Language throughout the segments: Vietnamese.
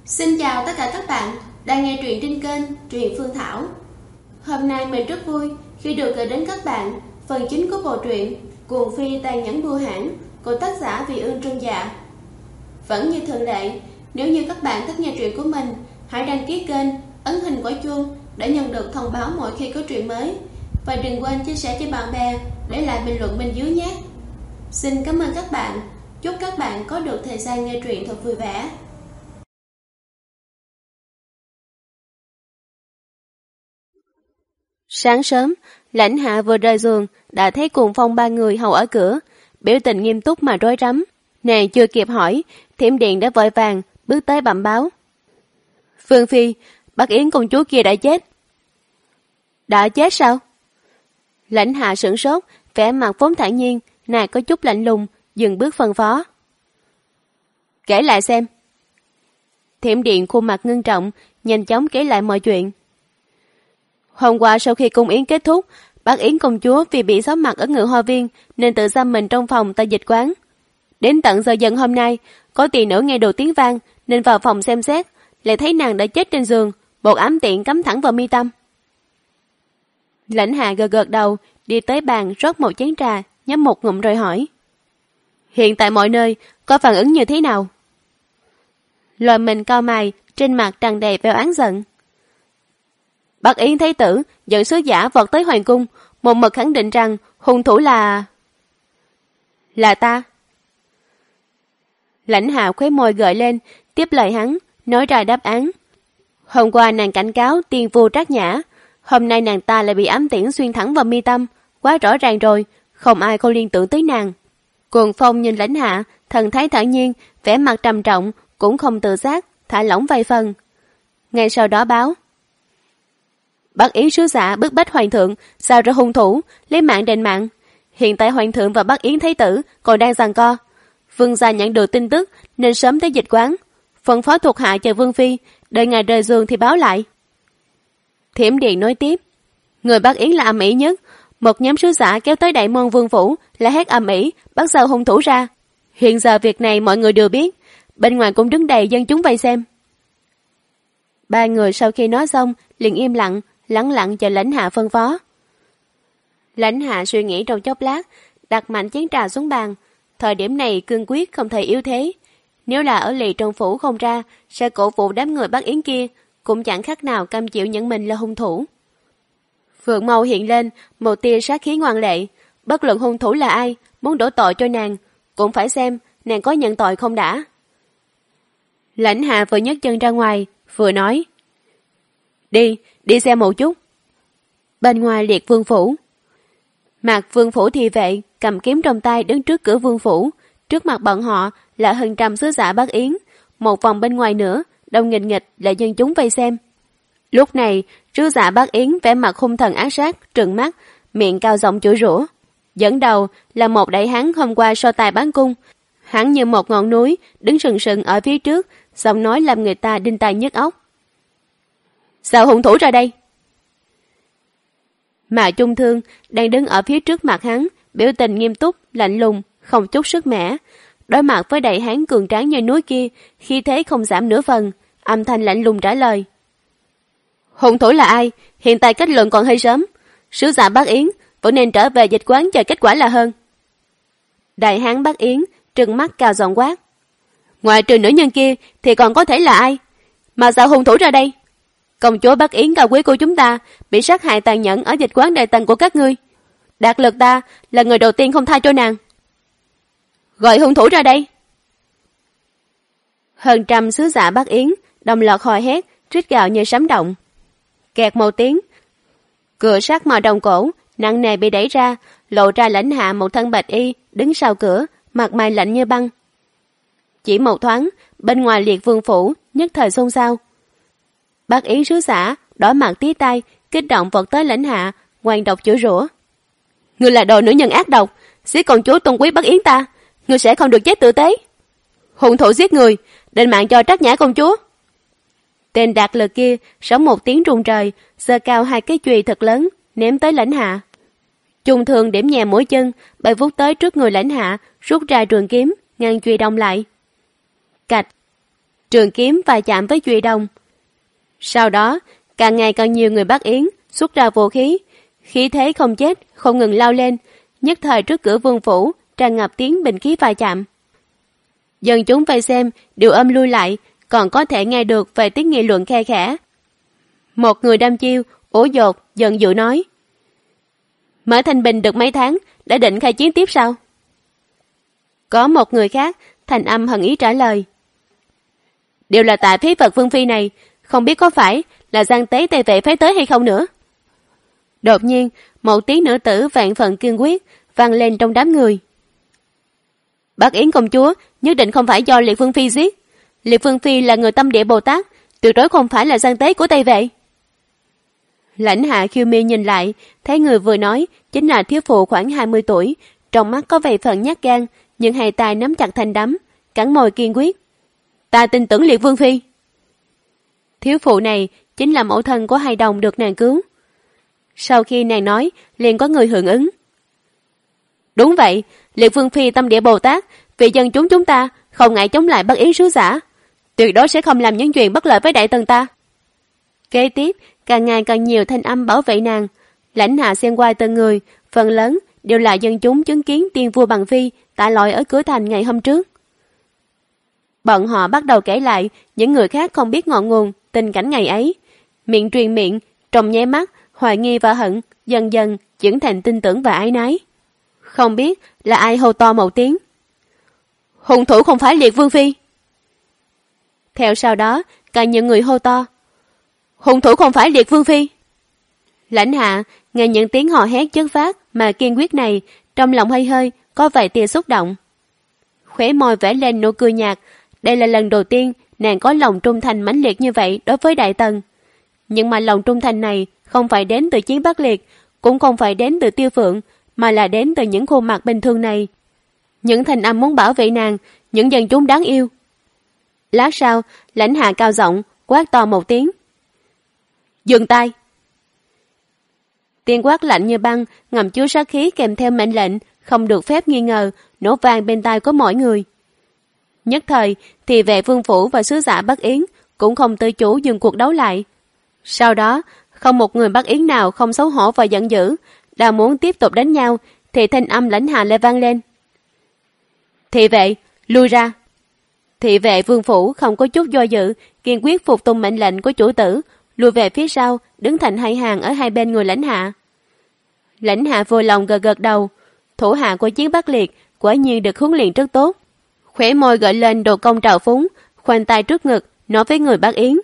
Xin chào tất cả các bạn đang nghe truyện trên kênh Truyện Phương Thảo. Hôm nay mình rất vui khi được gửi đến các bạn phần chính của bộ truyện Cuồng Phi Tàn Nhẫn Bưu Hãn của tác giả Vị Ương Trân Dạ. Vẫn như thường lệ, nếu như các bạn thích nghe truyện của mình, hãy đăng ký kênh, ấn hình quả chuông để nhận được thông báo mỗi khi có truyện mới. Và đừng quên chia sẻ cho bạn bè, để lại bình luận bên dưới nhé. Xin cảm ơn các bạn. Chúc các bạn có được thời gian nghe truyện thật vui vẻ. Sáng sớm, Lãnh Hạ vừa rời giường đã thấy Cuồng Phong ba người hầu ở cửa, biểu tình nghiêm túc mà rối rắm. Nàng chưa kịp hỏi, Thiểm Điện đã vội vàng bước tới bẩm báo. Vương Phi, Bắc Yến công chúa kia đã chết. Đã chết sao? Lãnh Hạ sửng sốt, vẻ mặt vốn thản nhiên, nàng có chút lạnh lùng, dừng bước phân phó. Kể lại xem. Thiểm Điện khuôn mặt ngưng trọng, nhanh chóng kể lại mọi chuyện. Hôm qua sau khi cung yến kết thúc, Bắc Yến công chúa vì bị xấu mặt ở Ngự Hoa Viên nên tự giam mình trong phòng tại dịch quán. Đến tận giờ dần hôm nay, có tỳ nữ nghe đồ tiếng vang nên vào phòng xem xét, lại thấy nàng đã chết trên giường, một ám tiện cắm thẳng vào mi tâm. Lãnh Hạ gật gật đầu, đi tới bàn rót một chén trà, nhấp một ngụm rồi hỏi. Hiện tại mọi nơi có phản ứng như thế nào? Lôi mình cau mày, trên mặt tràn đầy vẻ oán giận. Bắc Yến Thái tử dẫn sứ giả vọt tới hoàng cung, một mực khẳng định rằng hung thủ là ta. Lãnh Hạ khóe môi gợi lên, tiếp lời hắn, nói ra đáp án. Hôm qua nàng cảnh cáo tiên vu Trác Nhã, hôm nay nàng ta lại bị ám tiễn xuyên thẳng vào mi tâm, quá rõ ràng rồi, không ai không liên tưởng tới nàng. Cuồng Phong nhìn Lãnh Hạ, thần thái thản nhiên, vẻ mặt trầm trọng, cũng không tự giác, thả lỏng vài phần. Ngay sau đó báo. Bắc Yến sứ giả bức bách hoàng thượng, sao ra hung thủ, lấy mạng đền mạng. Hiện tại hoàng thượng và Bắc Yến Thái tử còn đang giằng co. Vương gia nhận được tin tức nên sớm tới dịch quán, phân phó thuộc hạ chờ Vương Phi, đợi ngài rời giường thì báo lại. Thiểm Điện nói tiếp. Người Bắc Yến là ầm ĩ nhất, một nhóm sứ giả kéo tới đại môn vương phủ là hét ầm ĩ, bắt sao hung thủ ra. Hiện giờ việc này mọi người đều biết, bên ngoài cũng đứng đầy dân chúng vây xem. Ba người sau khi nói xong liền im lặng, lẳng lặng chờ Lãnh Hạ phân phó. Lãnh Hạ suy nghĩ trong chốc lát, đặt mạnh chén trà xuống bàn. Thời điểm này cương quyết không thể yếu thế. Nếu là ở lì trong phủ không ra, sẽ cổ vũ đám người Bắc Yến kia, cũng chẳng khác nào cam chịu nhận mình là hung thủ. Phượng mâu hiện lên một tia sát khí ngoan lệ. Bất luận hung thủ là ai, muốn đổ tội cho nàng, cũng phải xem nàng có nhận tội không đã. Lãnh Hạ vừa nhấc chân ra ngoài, vừa nói. Đi xem một chút. Bên ngoài Liệt Vương phủ. Mạc Vương phủ thị vệ cầm kiếm trong tay đứng trước cửa vương phủ, trước mặt bọn họ là hơn trăm sứ giả Bắc Yến, một vòng bên ngoài nữa đông nghịch nghịch là dân chúng vây xem. Lúc này sứ giả Bắc Yến vẻ mặt hung thần ác sát, trừng mắt, miệng cao giọng chửi rủa. Dẫn đầu là một đại hán hôm qua so tài bán cung, hắn như một ngọn núi đứng sừng sừng ở phía trước, giọng nói làm người ta đinh tai nhức óc. Sao hung thủ ra đây? Mà Trung Thương đang đứng ở phía trước mặt hắn, biểu tình nghiêm túc, lạnh lùng, không chút sức mẻ. Đối mặt với đại hán cường tráng như núi kia, khí thế không giảm nửa phần, âm thanh lạnh lùng trả lời. Hung thủ là ai? Hiện tại kết luận còn hơi sớm. Sứ giả Bắc Yến vẫn nên trở về dịch quán chờ kết quả là hơn. Đại hán Bắc Yến trừng mắt cao giọng quát. Ngoài trừ nữ nhân kia thì còn có thể là ai? Mà sao hung thủ ra đây? Công chúa Bắc Yến cao quý của chúng ta bị sát hại tàn nhẫn ở dịch quán đại tần của các ngươi. Đạt Lực ta là người đầu tiên không tha cho nàng. Gọi hung thủ ra đây. Hơn trăm sứ giả Bắc Yến đồng loạt hò hét, rít gào như sấm động. Kẹt một tiếng, cửa sắt màu đồng cổ nặng nề bị đẩy ra, lộ ra Lãnh Hạ một thân bạch y đứng sau cửa, mặt mày lạnh như băng. Chỉ một thoáng, bên ngoài Liệt Vương phủ nhất thời xôn xao. Bắc Yến sứ giả đỏ mặt tía tai, kích động vọt tới Lãnh Hạ, ngoan độc chửi rủa. Ngươi là đồ nữ nhân ác độc, giết công chúa tôn quý Bắc Yến ta, ngươi sẽ không được chết tử tế. Hung thủ giết người, đền mạng cho Trác Nhã công chúa. Tên Đạt Lực kia sống một tiếng rung trời, giơ cao hai cái chùy thật lớn, ném tới Lãnh Hạ. Trung Thương điểm nhẹ mũi chân, bay vút tới trước người Lãnh Hạ, rút ra trường kiếm, ngăn chùy đông lại. Cạch. trường kiếm va chạm với chùy đồng. Sau đó, càng ngày càng nhiều người Bắc Yến xuất ra vũ khí, khí thế không chết, không ngừng lao lên, nhất thời trước cửa vương phủ tràn ngập tiếng binh khí va chạm. Dân chúng vây xem đều âm lui lại, còn có thể nghe được về tiếng nghị luận khe khẽ. Một người đâm chiêu, ủ dột, giận dữ nói: Mở Thanh Bình được mấy tháng, đã định khai chiến tiếp sao? Có một người khác, thành âm hận ý trả lời: Đều là tại phế vật Vương Phi này, không biết có phải là gian tế Tây Vệ phái tới hay không nữa. Đột nhiên, một tiếng nữ tử vạn phần kiên quyết vang lên trong đám người. Bắc Yến công chúa nhất định không phải do Liệt Vương Phi giết. Liệt Vương Phi là người tâm địa Bồ Tát, tuyệt đối không phải là gian tế của Tây Vệ. Lãnh Hạ khiêu mi nhìn lại, thấy người vừa nói chính là thiếu phụ khoảng 20 tuổi, trong mắt có vài phần nhát gan, nhưng hai tay nắm chặt thành đấm, cắn môi kiên quyết: Ta tin tưởng Liệt Vương Phi. Thiếu phụ này chính là mẫu thân của Hai Đồng được nàng cứu. Sau khi nàng nói, liền có người hưởng ứng: Đúng vậy, Liệt Vương Phi tâm địa Bồ Tát, vì dân chúng ta không ngại chống lại Bắc Yến sứ giả, tuyệt đối sẽ không làm những chuyện bất lợi với Đại Tần ta. Kế tiếp, càng ngày càng nhiều thanh âm bảo vệ nàng. Lãnh Hạ xem qua từng người, phần lớn đều là dân chúng chứng kiến tiên vua Bằng Phi tạ lỗi ở cửa thành ngày hôm trước. Bọn họ bắt đầu kể lại những người khác không biết ngọn nguồn tình cảnh ngày ấy, miệng truyền miệng, trong nháy mắt hoài nghi và hận dần dần chuyển thành tin tưởng và ái nái. Không biết là ai hô to một tiếng: Hung thủ không phải Liệt Vương Phi. Theo sau đó, càng nhiều người hô to: Hung thủ không phải Liệt Vương Phi. Lãnh Hạ nghe những tiếng hò hét chất phát mà kiên quyết này, trong lòng hơi hơi có vài tia xúc động. Khóe môi vẽ lên nụ cười nhạt. Đây là lần đầu tiên nàng có lòng trung thành mãnh liệt như vậy đối với Đại Tần. Nhưng mà lòng trung thành này không phải đến từ Chiến Bắc Liệt, cũng không phải đến từ Tiêu Phượng, mà là đến từ những khuôn mặt bình thường này. Những thành âm muốn bảo vệ nàng, những dân chúng đáng yêu. Lát sau, Lãnh Hạ cao giọng quát to một tiếng: Dừng tay! Tiếng quát lạnh như băng, ngầm chứa sát khí kèm theo mệnh lệnh không được phép nghi ngờ, nổ vang bên tai của mọi người. Nhất thời, thì vệ vương phủ và sứ giả Bắc Yến cũng không tự chủ dừng cuộc đấu lại. Sau đó, không một người Bắc Yến nào không xấu hổ và giận dữ, đã muốn tiếp tục đánh nhau, thì thanh âm Lãnh Hạ lại vang lên: Thị vệ, lui ra! Thị vệ vương phủ không có chút do dự, kiên quyết phục tùng mệnh lệnh của chủ tử, lùi về phía sau, đứng thành hai hàng ở hai bên người Lãnh Hạ. Lãnh Hạ vui lòng gật gật đầu. Thủ hạ của Chiến Bắc Liệt quả nhiên được huấn luyện rất tốt. Khóe môi gợi lên đồ công trào phúng, khoanh tay trước ngực nói với người Bắc Yến: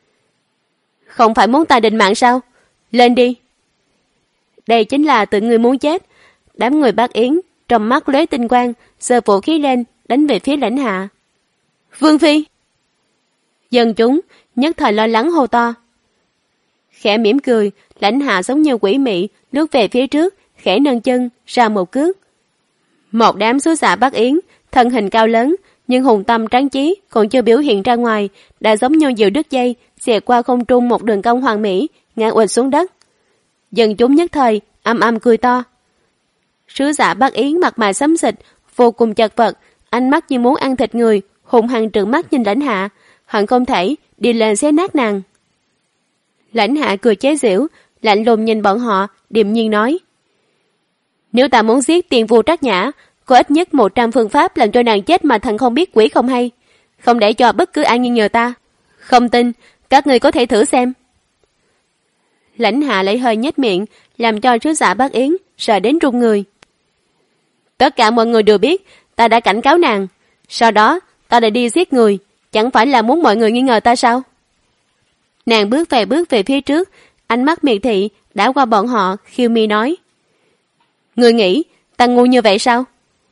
Không phải muốn ta định mạng sao? Lên đi! Đây chính là tự người muốn chết. Đám người Bắc Yến trong mắt lóe tinh quang, giơ vũ khí lên đánh về phía Lãnh Hạ. Vương Phi! Dân chúng nhất thời lo lắng hô to. Khẽ mỉm cười, Lãnh Hạ giống như quỷ mị lướt về phía trước, khẽ nâng chân ra một cước. Một đám sứ giả Bắc Yến thân hình cao lớn, nhưng hùng tâm tráng chí còn chưa biểu hiện ra ngoài, đã giống như diều đứt dây xẹt qua không trung một đường cong hoàn mỹ, ngã uỵch xuống đất. Dân chúng nhất thời âm âm cười to. Sứ giả Bắc Yến mặt mày xám xịt, vô cùng chật vật, ánh mắt như muốn ăn thịt người, hùng hăng trợn mắt nhìn Lãnh Hạ, hận không thể đi lên xé nát nàng. Lãnh Hạ cười chế giễu, lạnh lùng nhìn bọn họ, điềm nhiên nói: Nếu ta muốn giết tiền vua Trác Nhã, có ít nhất 100 phương pháp làm cho nàng chết mà thần không biết quỷ không hay, không để cho bất cứ ai nghi ngờ ta. Không tin, các người có thể thử xem. Lãnh Hạ lại hơi nhếch miệng, làm cho sứ giả Bắc Yến sợ đến run người. Tất cả mọi người đều biết ta đã cảnh cáo nàng, sau đó ta đã đi giết người, chẳng phải là muốn mọi người nghi ngờ ta sao? Nàng bước về phía trước, ánh mắt miệt thị đã qua bọn họ, khiêu mi nói: Người nghĩ ta ngu như vậy sao?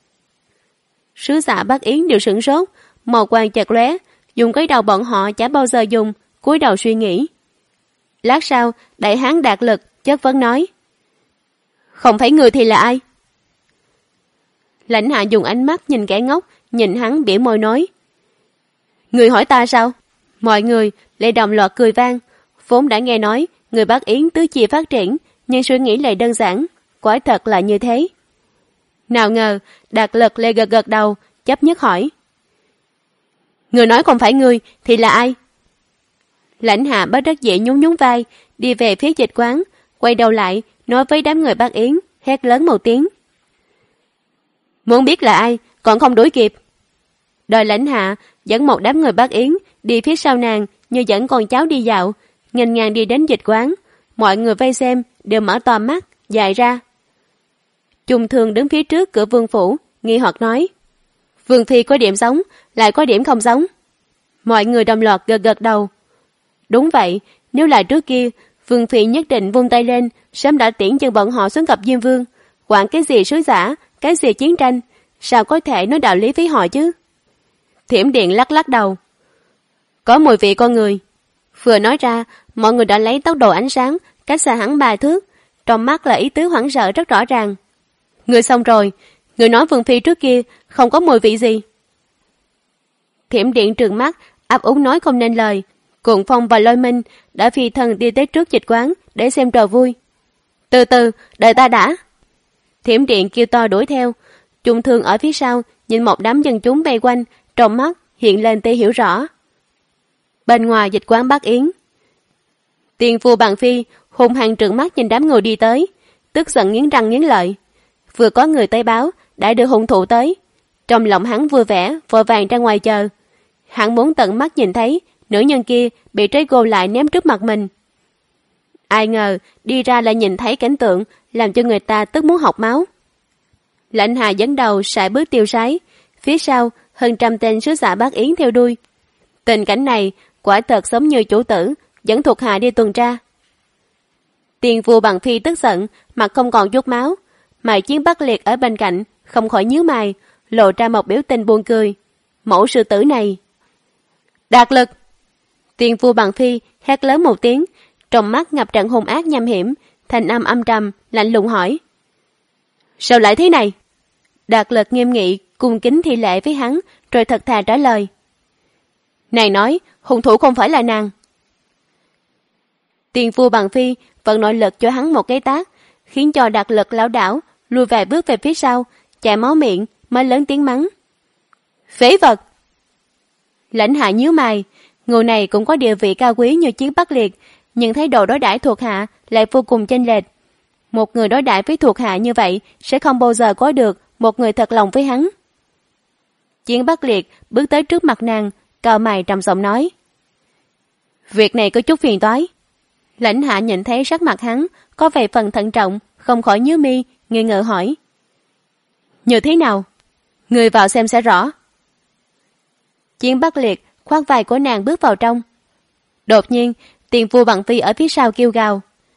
Sứ giả Bắc Yến đều sửng sốt, màu quang chợt lóe, dùng cái đầu bọn họ chả bao giờ dùng, cúi đầu suy nghĩ. Lát sau, đại hán Đạt Lực chất vấn nói: Không phải người thì là ai? Lãnh Hạ dùng ánh mắt nhìn kẻ ngốc, nhìn hắn bỉa môi nói: Người hỏi ta sao? Mọi người lại đồng loạt cười vang. Vốn đã nghe nói người Bắc Yến tứ chi phát triển, nhưng suy nghĩ lại đơn giản, quả thật là như thế. Nào ngờ Đạt Lực lại gật gật đầu, chấp nhất hỏi: Người nói không phải người thì là ai? Lãnh Hạ bất đắc dĩ nhún nhún vai, đi về phía dịch quán, quay đầu lại, nói với đám người bác Yến, hét lớn một tiếng. Muốn biết là ai, còn không đuổi kịp. Đợi Lãnh Hạ dẫn một đám người bác Yến đi phía sau nàng như dẫn con cháu đi dạo, nghênh ngang đi đến dịch quán. Mọi người vây xem đều mở to mắt, dài ra. Trung Thương đứng phía trước cửa vương phủ, nghi hoặc nói. Vương phi có điểm giống, lại có điểm không giống. Mọi người đồng loạt gật gật đầu. Đúng vậy, nếu là trước kia, Vương phi nhất định vung tay lên, sớm đã tiễn chân bọn họ xuống gặp Diêm Vương. Quản cái gì sứ giả, cái gì chiến tranh, sao có thể nói đạo lý với họ chứ? Thiểm Điện lắc lắc đầu. Có mùi vị con người. Vừa nói ra, mọi người đã lấy tốc độ ánh sáng, cách xa hắn 3 thước, trong mắt là ý tứ hoảng sợ rất rõ ràng. Người xong rồi, người nói Vương phi trước kia không có mùi vị gì. Thiểm Điện trừng mắt, ấp úng nói không nên lời. Cuộn Phong và Lôi Minh đã phi thân đi tới trước dịch quán để xem trò vui. Từ từ, đợi ta đã. Thiểm Điện kêu to đuổi theo. Trung Thương ở phía sau nhìn một đám dân chúng vây quanh, trong mắt hiện lên tia hiểu rõ. Bên ngoài dịch quán Bắc Yến, Tiền Phu Bằng Phi hung hăng trừng mắt nhìn đám người đi tới, tức giận nghiến răng nghiến lợi. Vừa có người tới báo đã đưa hung thủ tới, trong lòng hắn vui vẻ, vội vàng ra ngoài chờ. Hắn muốn tận mắt nhìn thấy nữ nhân kia bị trói gô lại ném trước mặt mình. Ai ngờ đi ra lại nhìn thấy cảnh tượng làm cho người ta tức muốn học máu. Lãnh Hà dẫn đầu sải bước tiêu sái, phía sau hơn 100 tên sứ giả Bắc Yến theo đuôi. Tình cảnh này quả thật giống như chủ tử dẫn thuộc hạ đi tuần tra. Tiền Phu Bằng Phi tức giận, mặt không còn chút máu, Mại Chiến Bắc Liệt ở bên cạnh không khỏi nhíu mày, lộ ra một biểu tình buồn cười. Mẫu sư tử này. Đạt Lực. Tiền Phu Bằng Phi hét lớn một tiếng, trong mắt ngập trận hung ác nham hiểm, thanh âm âm trầm lạnh lùng hỏi. Sao lại thế này? Đạt Lực nghiêm nghị cung kính thi lễ với hắn, rồi thật thà trả lời. Nàng nói hung thủ không phải là nàng. Tiền Phu Bằng Phi vận nội lực cho hắn một cái tát, khiến cho Đạt Lực lảo đảo lùi vài bước về phía sau, chảy máu miệng mới lớn tiếng mắng. Phế vật. Lãnh Hạ nhíu mày, người này cũng có địa vị cao quý như Chiến Bắc Liệt, nhưng thái độ đối đãi thuộc hạ lại vô cùng chênh lệch. Một người đối đãi với thuộc hạ như vậy sẽ không bao giờ có được một người thật lòng với hắn. Chiến Bắc Liệt bước tới trước mặt nàng, cau mày trầm giọng nói. Việc này có chút phiền toái. Lãnh Hạ nhìn thấy sắc mặt hắn có vài phần thận trọng, không khỏi nhíu mi, nghi ngờ hỏi. Như thế nào? Người vào xem sẽ rõ. Chiến Bắc Liệt khoác vai của nàng bước vào trong. Đột nhiên, Tiền Phu Bằng Phi ở phía sau kêu gào.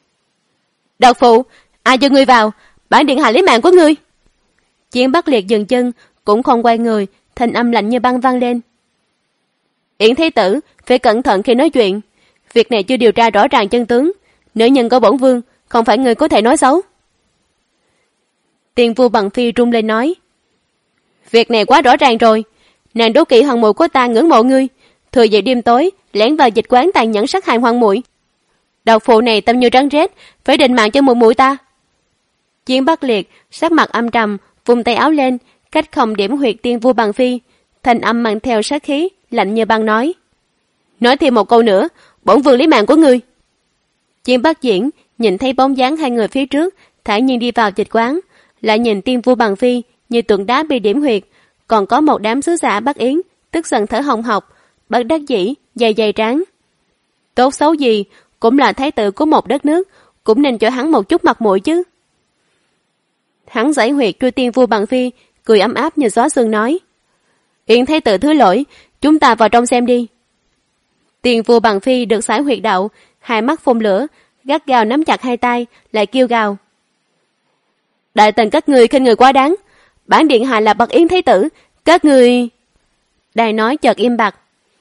Độc phụ, ai cho ngươi vào? Bản điện hạ lấy mạng của ngươi. Chiến Bắc Liệt dừng chân, cũng không quay người, thanh âm lạnh như băng vang lên. Yển Thế Tử, phải cẩn thận khi nói chuyện. Việc này chưa điều tra rõ ràng chân tướng. Nữ nhân có bổn vương, không phải người có thể nói xấu. Tiền Phu Bằng Phi rung lên nói. Việc này quá rõ ràng rồi. Nàng đố kỵ hận muội của ta ngưỡng mộ ngươi, thừa dịp đêm tối lẻn vào dịch quán tàn nhẫn sát hại hoàng muội. Độc phụ này tâm như rắn rết, phải định mạng cho muội muội ta. Chiến Bắc Liệt sắc mặt âm trầm, vùng tay áo lên, cách không điểm huyệt Tiền Phu Bằng Phi, thanh âm mang theo sát khí lạnh như băng nói. Nói thêm một câu nữa, bổn vương lấy mạng của ngươi. Chiến Bắc Diễn nhìn thấy bóng dáng hai người phía trước thản nhiên đi vào dịch quán, lại nhìn Tiền Phu Bằng Phi như tượng đá bị điểm huyệt, còn có một đám sứ giả Bắc Yến tức giận thở hồng hộc, bất đắc dĩ dày dày trán. Tốt xấu gì cũng là thái tử của một đất nước, cũng nên cho hắn một chút mặt mũi chứ. Hắn giải huyệt cho Tiền Phu Bằng Phi, cười ấm áp như gió sương nói. Yển Thái Tử thứ lỗi, chúng ta vào trong xem đi. Tiền Phu Bằng Phi được giải huyệt đạo, hai mắt phun lửa, gắt gao nắm chặt hai tay, lại kêu gào. Đại tần các người khinh người quá đáng, bản điện hạ là bậc Yển Thái Tử, các người... Đài nói chợt im bặt.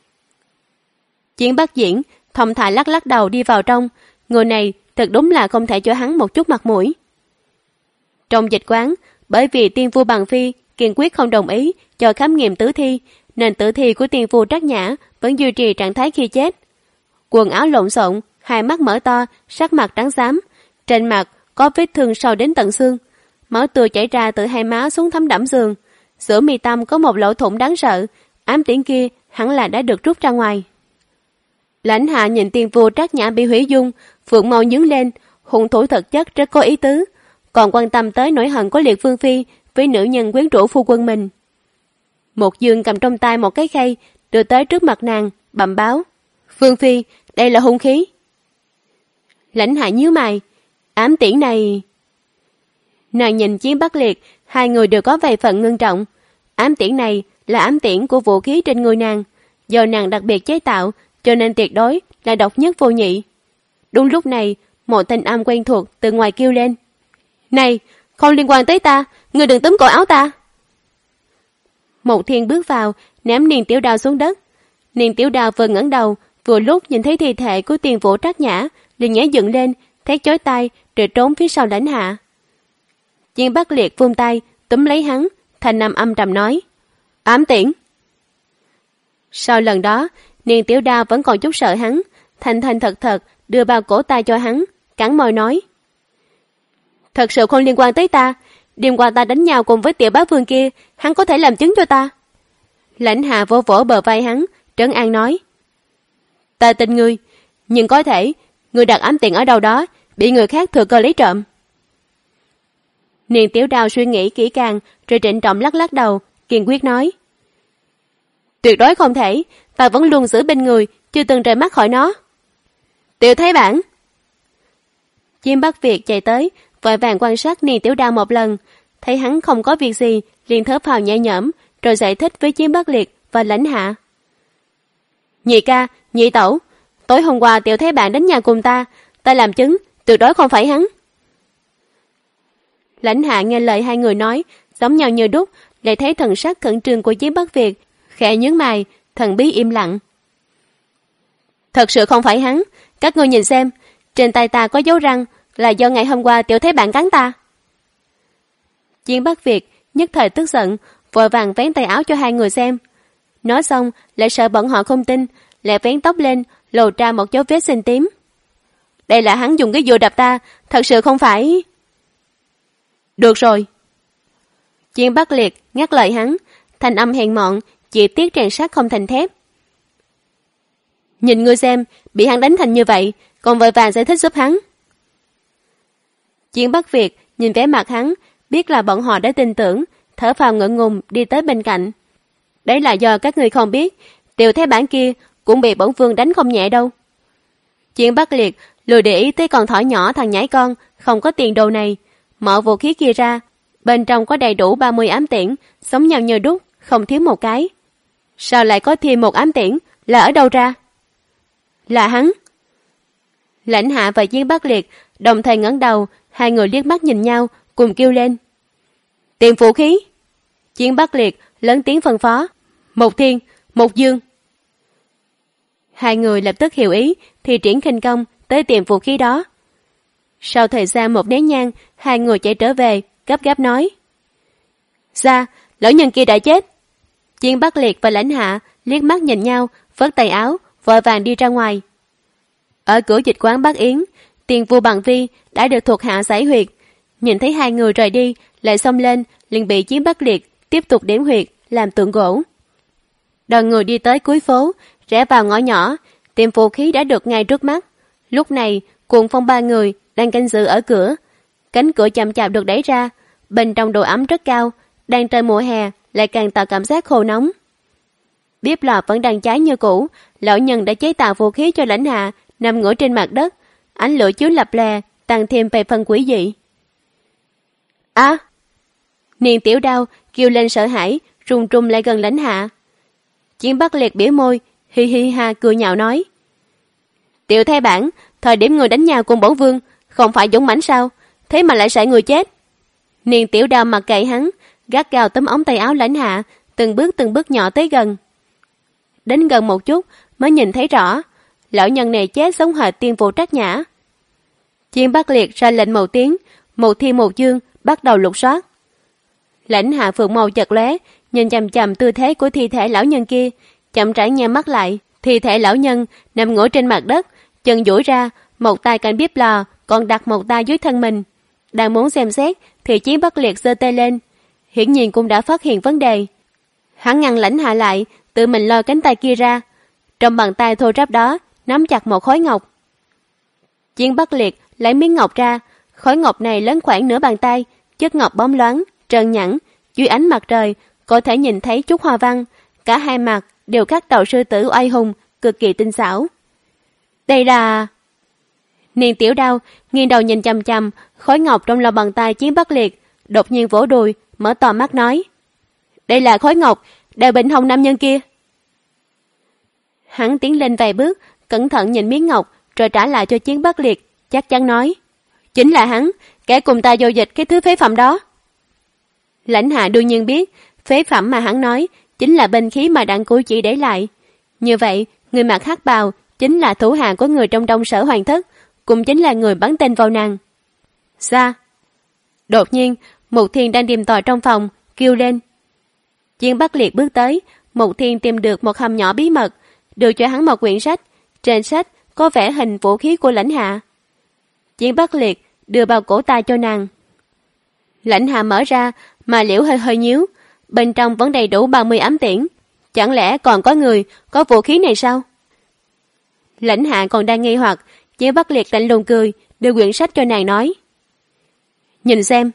Chiến Bắc Diễn thong thả lắc lắc đầu đi vào trong, người này thật đúng là không thể cho hắn một chút mặt mũi. Trong dịch quán, bởi vì Tiền Phu Bằng Phi kiên quyết không đồng ý cho khám nghiệm tử thi, nên tử thi của Tiền Phu Trác Nhã vẫn duy trì trạng thái khi chết. Quần áo lộn xộn, hai mắt mở to, sắc mặt trắng xám, trên mặt có vết thương sâu đến tận xương, máu tươi chảy ra từ hai má xuống thấm đẫm giường, giữa mi tâm có một lỗ thủng đáng sợ, ám tiễn kia hẳn là đã được rút ra ngoài. Lãnh Hạ nhìn Tiền Vô Trác Nhã bị hủy dung, phượng màu nhướng lên, hung thủ thực chất rất có ý tứ, còn quan tâm tới nỗi hận của Liệt Vương phi với nữ nhân quyến rũ phu quân mình. Một Dương cầm trong tay một cái khay, đưa tới trước mặt nàng, bẩm báo: Vương phi, đây là hung khí. Lãnh Hạ nhíu mày, ám tiễn này... Nàng nhìn Chiến Bắc Liệt, hai người đều có vài phần ngưng trọng. Ám tiễn này là ám tiễn của vũ khí trên người nàng, do nàng đặc biệt chế tạo, cho nên tuyệt đối là độc nhất vô nhị. Đúng lúc này, một thanh âm quen thuộc từ ngoài kêu lên: Này, không liên quan tới ta, ngươi đừng túm cổ áo ta. Một Thiên bước vào, ném Niên Tiểu Đao xuống đất. Niên Tiểu Đao vừa ngẩng đầu, vừa lúc nhìn thấy thi thể của Tiền Vô Trác Nhã, liền nhảy dựng lên, thét chói tai, rồi trốn phía sau Lãnh Hạ. Chiến Bắc Liệt vung tay túm lấy hắn, thanh âm âm trầm nói: Ám tiễn. Sau lần đó, Niên Tiểu Đao vẫn còn chút sợ hắn, thành thành thật thật đưa bao cổ tay cho hắn, cắn môi nói: Thật sự không liên quan tới ta, đêm qua ta đánh nhau cùng với Tiểu Bá Vương kia, hắn có thể làm chứng cho ta. Lãnh Hạ vỗ vỗ bờ vai hắn, trấn an nói: Ta tin ngươi, nhưng có thể ngươi đặt ám tiễn ở đâu đó, bị người khác thừa cơ lấy trộm. Niên Tiểu Đao suy nghĩ kỹ càng, rồi trịnh trọng lắc lắc đầu, kiên quyết nói: Tuyệt đối không thể, ta vẫn luôn giữ bên người, chưa từng rời mắt khỏi nó. Tiểu Thái Bản. Chim Bắc Việt chạy tới, vội vàng quan sát Niên Tiểu Đao một lần, thấy hắn không có việc gì, liền thở phào nhẹ nhõm, rồi giải thích với Chim Bắc Liệt và Lãnh Hạ: Nhị ca, nhị tẩu, tối hôm qua Tiểu Thái Bản đánh nhà cùng ta làm chứng, tuyệt đối không phải hắn. Lãnh Hạ nghe lời hai người nói, giống nhau như đúc, lại thấy thần sắc khẩn trương của Chim Bắc Việt, khẽ nhướng mày, thần bí im lặng. Thật sự không phải hắn, các ngươi nhìn xem, trên tay ta có dấu răng, là do ngày hôm qua Tiểu Thế Bạn cắn ta. Chiến Bắc Việt nhất thời tức giận, vội vàng vén tay áo cho hai người xem. Nói xong, lại sợ bọn họ không tin, lại vén tóc lên, lộ ra một dấu vết xanh tím. Đây là hắn dùng cái dùa đập ta, thật sự không phải... Được rồi. Chiến Bắc Liệt ngắt lời hắn, thanh âm hèn mọn, chỉ tiếc rèn sắt không thành thép. Nhìn ngươi xem, bị hắn đánh thành như vậy, còn vội vàng giải thích giúp hắn. Chiến Bắc Việt nhìn vẻ mặt hắn, biết là bọn họ đã tin tưởng, thở phào ngượng ngùng đi tới bên cạnh. Đấy là do các ngươi không biết, Tiểu Thế Bản kia cũng bị bổn vương đánh không nhẹ đâu. Chiến Bắc Liệt lười để ý tới con thỏ nhỏ thằng nhãi con, không có tiền đồ này, mở vũ khí kia ra, bên trong có đầy đủ 30 ám tiễn, giống nhau như đúc, không thiếu một cái. Sao lại có thêm một ám tiễn, là ở đâu ra? Là hắn. Lãnh Hạ và Chiến Bắc Liệt đồng thời ngẩng đầu, hai người liếc mắt nhìn nhau, cùng kêu lên: Tiền vũ khí. Chiến Bắc Liệt lớn tiếng phân phó: Một Thiên, một Dương. Hai người lập tức hiểu ý, thì triển khinh công tới tìm vũ khí đó. Sau thời gian một nén nhang, hai người chạy trở về, gấp gáp nói: Ra, lão nhân kia đã chết. Chiến Bắc Liệt và Lãnh Hạ liếc mắt nhìn nhau, phất tay áo, vội vàng đi ra ngoài. Ở cửa dịch quán Bắc Yến, Tiền Vua Bằng Vi đã được thuộc hạ giải huyệt. Nhìn thấy hai người rời đi, lại xông lên, liền bị Chiến Bắc Liệt tiếp tục điểm huyệt, làm tượng gỗ. Đoàn người đi tới cuối phố, rẽ vào ngõ nhỏ, tiệm vũ khí đã được ngay trước mắt. Lúc này, Cuồng Phong ba người đang canh giữ ở cửa. Cánh cửa chậm chạp được đẩy ra, bên trong độ ấm rất cao, đang trời mùa hè lại càng tạo cảm giác khô nóng. Bếp lò vẫn đang cháy như cũ, lão nhân đã chế tạo vũ khí cho Lãnh Hạ nằm ngửa trên mặt đất, ánh lửa chiếu lập lè, tăng thêm vài phần quỷ dị. À! Niên Tiểu Đao kêu lên sợ hãi, run run lại gần Lãnh Hạ. Chiến Bắc Liệt bĩu môi, hi hi ha cười nhạo nói: Tiểu Thái Bản, thời điểm người đánh nhau cùng bổn vương, không phải dũng mãnh sao? Thế mà lại sợ người chết. Niên Tiểu Đao mặc kệ hắn, gắt gao túm ống tay áo Lãnh Hạ, từng bước nhỏ tới gần. Đến gần một chút mới nhìn thấy rõ, lão nhân này chết giống hệt Tiên Vô Trác Nhã. Chiến Bắc Liệt ra lệnh một tiếng, Một Thiên một Dương bắt đầu lục soát. Lãnh Hạ phượng màu chật lóe, nhìn chằm chằm tư thế của thi thể lão nhân kia, chậm rãi nhắm mắt lại. Thi thể lão nhân nằm ngửa trên mặt đất, chân duỗi ra, một tay cạnh bếp lò, còn đặt một tay dưới thân mình. Đang muốn xem xét thì Chiến Bắc Liệt giơ tay lên, hiển nhiên cũng đã phát hiện vấn đề. Hắn ngăn Lãnh Hạ lại, tự mình lôi cánh tay kia ra. Trong bàn tay thô ráp đó nắm chặt một khối ngọc. Chiến Bắc Liệt lấy miếng ngọc ra. Khối ngọc này lớn khoảng nửa bàn tay, chất ngọc bóng loáng, trơn nhẵn, dưới ánh mặt trời có thể nhìn thấy chút hoa văn. Cả hai mặt đều khắc đầu sư tử oai hùng, cực kỳ tinh xảo. Đây là... Niên Tiểu Đao nghiêng đầu nhìn chằm chằm khối ngọc trong lòng bàn tay Chiến Bắc Liệt, đột nhiên vỗ đùi, mở to mắt nói: đây là khối ngọc đeo bên hông nam nhân kia. Hắn tiến lên vài bước, cẩn thận nhìn miếng ngọc, rồi trả lại cho Chiến Bắc Liệt, chắc chắn nói: chính là hắn, kẻ cùng ta giao dịch cái thứ phế phẩm đó. Lãnh Hạ đương nhiên biết, phế phẩm mà hắn nói chính là binh khí mà Đặng Cửu Chỉ để lại. Như vậy, người mặc hắc bào chính là thủ hạ của người trong Đông Sở Hoàng thất, cũng chính là người bắn tên vào nàng. Xa. Đột nhiên, Mục Thiên đang điềm tọa trong phòng, kêu lên. Chiến Bắc Liệt bước tới, Mục Thiên tìm được một hầm nhỏ bí mật, đưa cho hắn một quyển sách. Trên sách có vẽ hình vũ khí của Lãnh Hạ. Chiến Bắc Liệt đưa vào cổ tay cho nàng. Lãnh Hạ mở ra, mà liễu hơi hơi nhíu. Bên trong vẫn đầy đủ 30 ám tiễn. Chẳng lẽ còn có người có vũ khí này sao? Lãnh Hạ còn đang nghi hoặc, Chiến Bắc Liệt lạnh lùng cười, đưa quyển sách cho nàng nói: nhìn xem.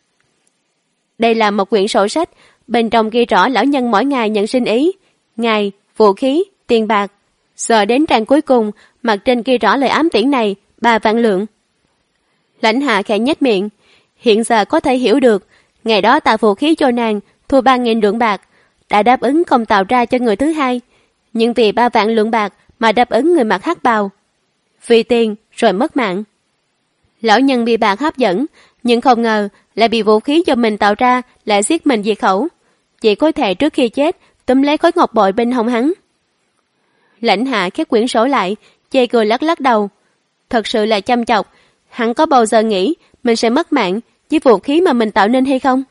Đây là một quyển sổ sách, bên trong ghi rõ lão nhân mỗi ngày nhận sinh ý, ngày, vũ khí, tiền bạc. Giờ đến trang cuối cùng, mặt trên ghi rõ lời ám tiễn này, 3 vạn lượng. Lãnh Hạ khẽ nhếch miệng, hiện giờ có thể hiểu được, ngày đó tạo vũ khí cho nàng, thua 3.000 lượng bạc, đã đáp ứng không tạo ra cho người thứ hai, nhưng vì 3 vạn lượng bạc mà đáp ứng người mặc hắc bào. Vì tiền rồi mất mạng. Lão nhân bị bạc hấp dẫn, nhưng không ngờ lại bị vũ khí do mình tạo ra lại giết mình diệt khẩu. Chỉ có thể trước khi chết túm lấy khối ngọc bội bên hông hắn. Lãnh Hạ khép quyển sổ lại, chê cười lắc lắc đầu. Thật sự là chăm chọc, hắn có bao giờ nghĩ mình sẽ mất mạng với vũ khí mà mình tạo nên hay không?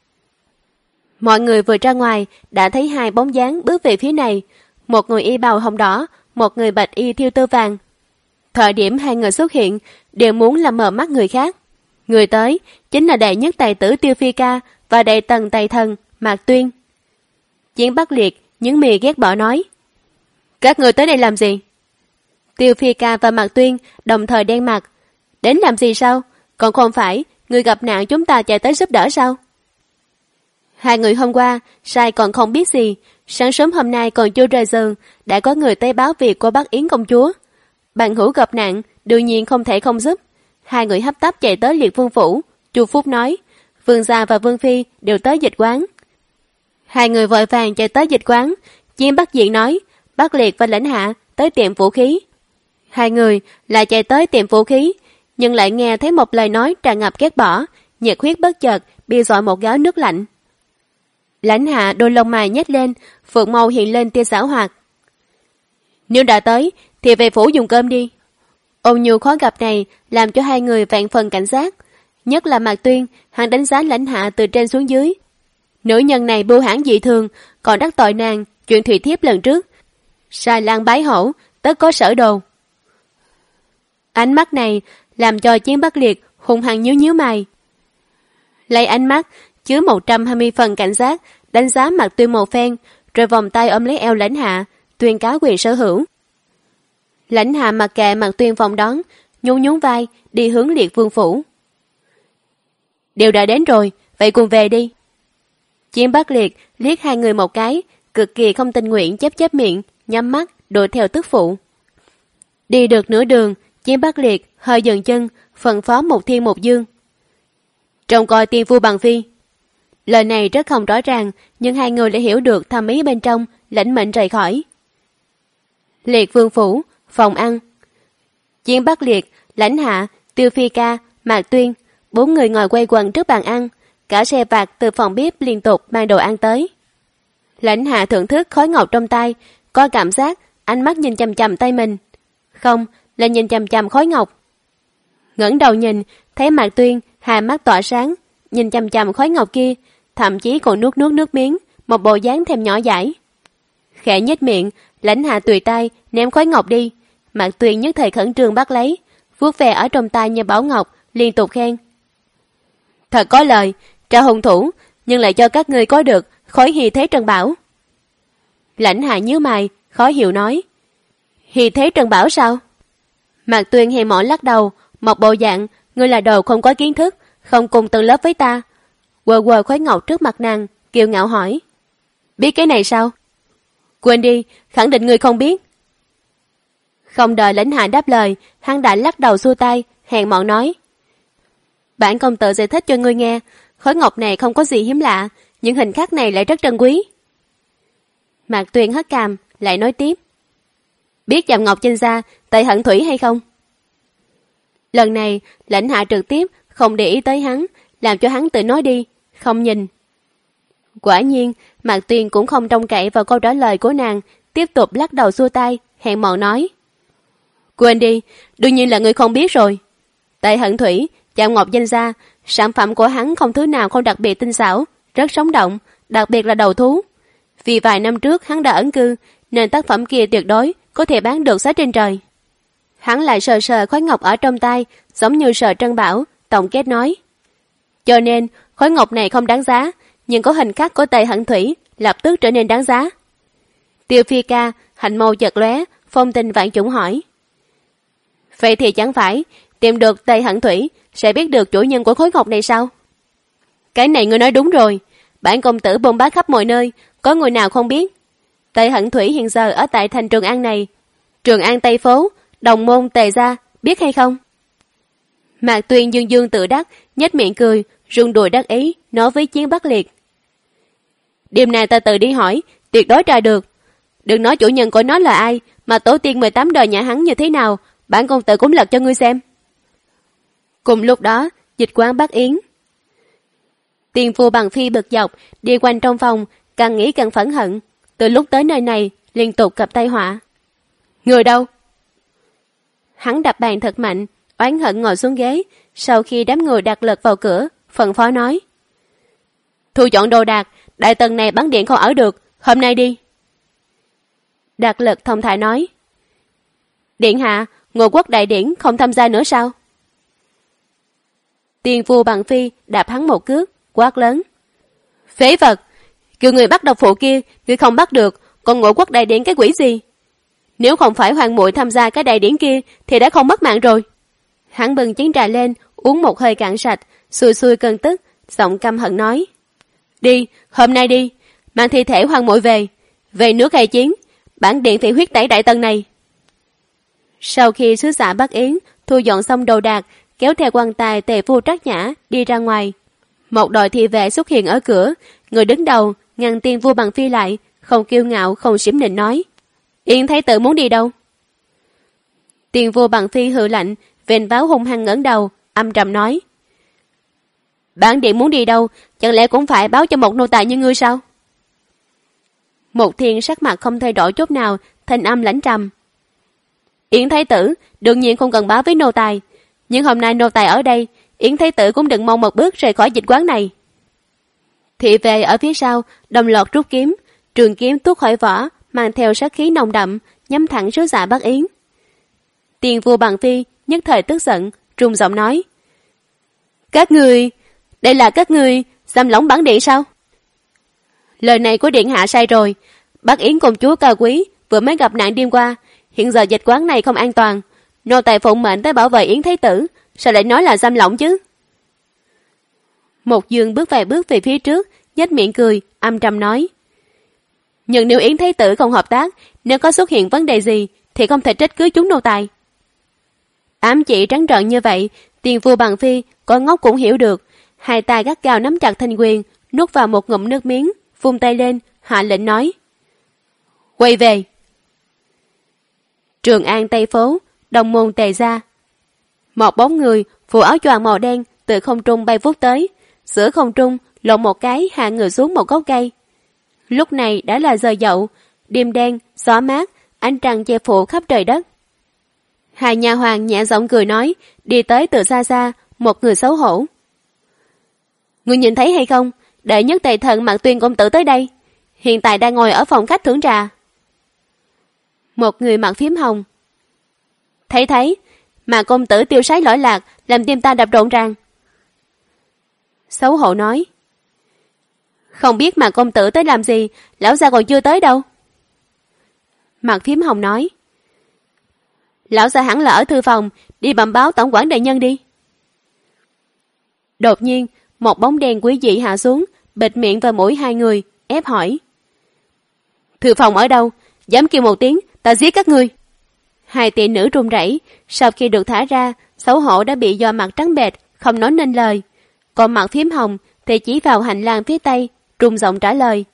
Mọi người vừa ra ngoài đã thấy 2 bóng dáng bước về phía này, một người y bào hồng đỏ, một người bạch y thiêu tơ vàng. Thời điểm 2 người xuất hiện đều muốn làm mờ mắt người khác. Người tới chính là đệ nhất tài tử Tiêu Phi Ca và đệ tần tài thần Mạc Tuyên. Chiến Bắc Liệt nhướng mày ghét bỏ nói: các người tới đây làm gì? Tiêu Phi Ca và Mạc Tuyên đồng thời đen mặt. Đến làm gì sao? Còn không phải người gặp nạn chúng ta chạy tới giúp đỡ sao? 2 người hôm qua sai còn không biết gì, sáng sớm hôm nay còn chưa rời giường đã có người tới báo việc của Bắc Yến công chúa. Bạn hữu gặp nạn đương nhiên không thể không giúp. 2 người hấp tấp chạy tới Liệt Vương phủ. Chu Phúc nói Vương gia và Vương phi đều tới dịch quán. 2 người vội vàng chạy tới dịch quán. Chiến Bắc Diện nói Bắc Liệt và Lãnh Hạ tới tiệm vũ khí. 2 người lại chạy tới tiệm vũ khí, nhưng lại nghe thấy một lời nói tràn ngập ghét bỏ, nhiệt huyết bất chợt bị dội một gáo nước lạnh. Lãnh Hạ đôi lông mày nhếch lên, phượng mâu hiện lên tia xảo hoạt. Nếu đã tới thì về phủ dùng cơm đi. Ôn nhu khó gặp này làm cho 2 người vạn phần cảnh giác, nhất là Mạc Tuyên, hắn đánh giá Lãnh Hạ từ trên xuống dưới. Nữ nhân này bưu hãn dị thường, còn đắc tội nàng chuyện thủy thiếp lần trước, sai lang bái hổ, tất có sở đồ. Ánh mắt này làm cho Chiến Bắc Liệt hung hăng nhíu nhíu mày. Lấy ánh mắt chứa 120 phần cảnh giác đánh giá Mạc Tuyên một phen, rồi vòng tay ôm lấy eo Lãnh Hạ, tuyên cáo quyền sở hữu. Lãnh Hạ mặc kệ Mạc Tuyên phòng đón, nhún nhún vai đi hướng Liệt Vương phủ. Đều đã đến rồi, vậy cùng về đi. Chiến Bắc Liệt liếc 2 người một cái, cực kỳ không tình nguyện chép miệng, nhắm mắt đuổi theo tức phụ. Đi được nửa đường, Chiến Bắc Liệt hơi dừng chân, phân phó Một Thiên Một Dương: trông coi tiên phu bằng phi. Lời này rất không rõ ràng, nhưng 2 người đã hiểu được thâm ý bên trong, lãnh mệnh rời khỏi. Liệt Vương phủ, phòng ăn. Chiến Bắc Liệt, Lãnh Hạ, Tiêu Phi Ca, Mạc Tuyên, 4 người ngồi quay quần trước bàn ăn. Cả xe vạc từ phòng bếp liên tục mang đồ ăn tới. Lãnh Hạ thưởng thức khói ngọc trong tay, có cảm giác ánh mắt nhìn chằm chằm tay mình, không là nhìn chằm chằm khói ngọc. Ngẩng đầu nhìn thấy Mạc Tuyên hai mắt tỏa sáng, nhìn chằm chằm khói ngọc kia, thậm chí còn nuốt nước miếng, một bộ dáng thèm nhỏ dãi. Khẽ nhếch miệng, Lãnh Hạ tùy tay ném khói ngọc đi. Mạc Tuyên nhất thời khẩn trương bắt lấy, vuốt về ở trong tay như bảo ngọc, liên tục khen: thật có lời, trả hung thủ, nhưng lại cho các ngươi có được khối hy thế trân bảo. Lãnh Hạ nhíu mày, khó hiểu nói. Thì thế Trần Bảo sao? Mạc Tuyên hề mỏ lắc đầu, một bộ dạng, ngươi là đồ không có kiến thức, không cùng từng lớp với ta. Quờ quờ khói ngọc trước mặt nàng, kiêu ngạo hỏi. Biết cái này sao? Quên đi, khẳng định ngươi không biết. Không đợi Lãnh Hạ đáp lời, hắn đã lắc đầu xua tay, hèn mọn nói. Bản công tử giải thích cho ngươi nghe, khối ngọc này không có gì hiếm lạ, những hình khắc này lại rất trân quý. Mạc Tuyên hất cằm, lại nói tiếp. Biết chạm ngọc trên da, Tây Hận Thủy hay không? Lần này, Lãnh Hạ trực tiếp, không để ý tới hắn, làm cho hắn tự nói đi, không nhìn. Quả nhiên, Mạc Tuyên cũng không trông cậy vào câu trả lời của nàng, tiếp tục lắc đầu xua tay, hèn mọn nói. Quên đi, đương nhiên là ngươi không biết rồi. Tây Hận Thủy, chạm ngọc danh gia, sản phẩm của hắn không thứ nào không đặc biệt tinh xảo, rất sống động, đặc biệt là đầu thú. Vì vài năm trước hắn đã ẩn cư, nên tác phẩm kia tuyệt đối có thể bán được giá trên trời. Hắn lại sờ sờ khối ngọc ở trong tay, giống như sờ trân bảo, tổng kết nói. Cho nên, khối ngọc này không đáng giá, nhưng có hình khắc của Tây Hận Thủy, lập tức trở nên đáng giá. Tiêu Phi Ca, hạnh mâu chợt lóe, phong tình vạn chủng hỏi. Vậy thì chẳng phải, tìm được Tây Hận Thủy, sẽ biết được chủ nhân của khối ngọc này sao? Cái này ngươi nói đúng rồi, bản công tử bôn bá khắp mọi nơi, có người nào không biết. Tây Hận Thủy hiện giờ ở tại thành Trường An này, Trường An Tây Phố, Đồng Môn Tề Gia, biết hay không? Mạc Tuyên dương dương tự đắc, nhếch miệng cười, rung đùi đắc ý, nói với Chiến Bắc Liệt. Đêm nay ta tự đi hỏi, tuyệt đối tra được. Đừng nói chủ nhân của nó là ai, mà tổ tiên 18 đời nhà hắn như thế nào, bản công tử cũng lật cho ngươi xem. Cùng lúc đó, dịch quán Bắc Yến. Tiền Phu Bằng Phi bực dọc, đi quanh trong phòng, càng nghĩ càng phẫn hận. Từ lúc tới nơi này, liên tục gặp tai họa. Người đâu? Hắn đập bàn thật mạnh, oán hận ngồi xuống ghế, sau khi đám người đặt lật vào cửa, phân phó nói. Thu dọn đồ đạc, đại tần này bắn điện không ở được, hôm nay đi. Đạt Lực thông thả nói. Điện hạ, Ngô Quốc đại điển không tham gia nữa sao? Tiền Phu Bằng Phi đạp hắn một cước, quát lớn. Phế vật, kêu người bắt độc phụ kia, người không bắt được, còn Ngô Quốc đại điển cái quỷ gì? Nếu không phải hoàng muội tham gia cái đại điển kia, thì đã không mất mạng rồi. Hắn bưng chén trà lên, uống một hơi cạn sạch, xui xui cơn tức, giọng căm hận nói. Đi, hôm nay đi, mang thi thể hoàng muội về nước khai chiến, bản điện phải huyết tẩy đại tần này. Sau khi sứ giả Bắc Yến thu dọn xong đồ đạc, kéo theo quan tài Tề Phu Trác Nhã đi ra ngoài. Một đội thị vệ xuất hiện ở cửa, người đứng đầu ngăn Tiền Vua Bằng Phi lại, không kiêu ngạo không xiểm nịnh nói. Yên thái tử muốn đi đâu? Tiền Vua Bằng Phi hừ lạnh, vênh váo hung hăng ngẩng đầu, âm trầm nói. Bản điện muốn đi đâu, chẳng lẽ cũng phải báo cho một nô tài như ngươi sao? Một Thiên sắc mặt không thay đổi chút nào, thanh âm lãnh trầm. Yến thái tử đương nhiên không cần báo với nô tài, nhưng hôm nay nô tài ở đây, Yến thái tử cũng đừng mong một bước rời khỏi dịch quán này. Thị vệ ở phía sau đồng loạt rút kiếm, trường kiếm tuốt khỏi vỏ, mang theo sát khí nồng đậm, nhắm thẳng sứ giả Bắc Yến. Tiền Vua Bằng Phi nhất thời tức giận, rung giọng nói. Các người, đây là các người giam lỏng bản điện sao? Lời này của điện hạ sai rồi, Bắc Yến công chúa cao quý vừa mới gặp nạn đêm qua, hiện giờ dịch quán này không an toàn, nô tài phụng mệnh tới bảo vệ Yến thái tử, sao lại nói là giam lỏng chứ? Một Dương bước vài bước về phía trước, nhếch miệng cười, âm trầm nói. Nhưng nếu Yến thái tử không hợp tác, nếu có xuất hiện vấn đề gì, thì không thể trách cứ chúng nô tài. Ám chỉ trắng trợn như vậy, Tiền Vua Bằng Phi có ngốc cũng hiểu được, hai tay gắt gao nắm chặt thanh quyền, nuốt vào một ngụm nước miếng, vung tay lên, hạ lệnh nói. Quay về. Trường An Tây Phố, Đồng Môn Tề Gia. Một bóng người phủ áo choàng màu đen từ không trung bay vút tới, giữa không trung lộn một cái hạ người xuống một gốc cây. Lúc này đã là giờ dậu, đêm đen, gió mát, ánh trăng che phủ khắp trời đất. Hai nha hoàn nhẹ giọng cười nói, đi tới từ xa xa, một người xấu hổ. Ngươi nhìn thấy hay không? Đệ nhất tề thần Mạc Tuyên công tử tới đây, hiện tại đang ngồi ở phòng khách thưởng trà. Một người mặc phím hồng. Thấy, mà công tử tiêu sái lỗi lạc, làm tim ta đập rộn ràng. Xấu hổ nói. Không biết mà công tử tới làm gì, lão gia còn chưa tới đâu. Mặt Phím Hồng nói. Lão gia hẳn là ở thư phòng, đi bẩm báo tổng quản đại nhân đi. Đột nhiên, một bóng đen quý dị hạ xuống, bịt miệng và mũi hai người, ép hỏi. Thư phòng ở đâu? Dám kêu một tiếng, ta giết các ngươi. Hai tỷ nữ run rẩy, sau khi được thả ra, xấu hổ đã bị do mặt trắng bệch, không nói nên lời. Còn Mặt Phím Hồng thì chỉ vào hành lang phía tây, run giọng trả lời.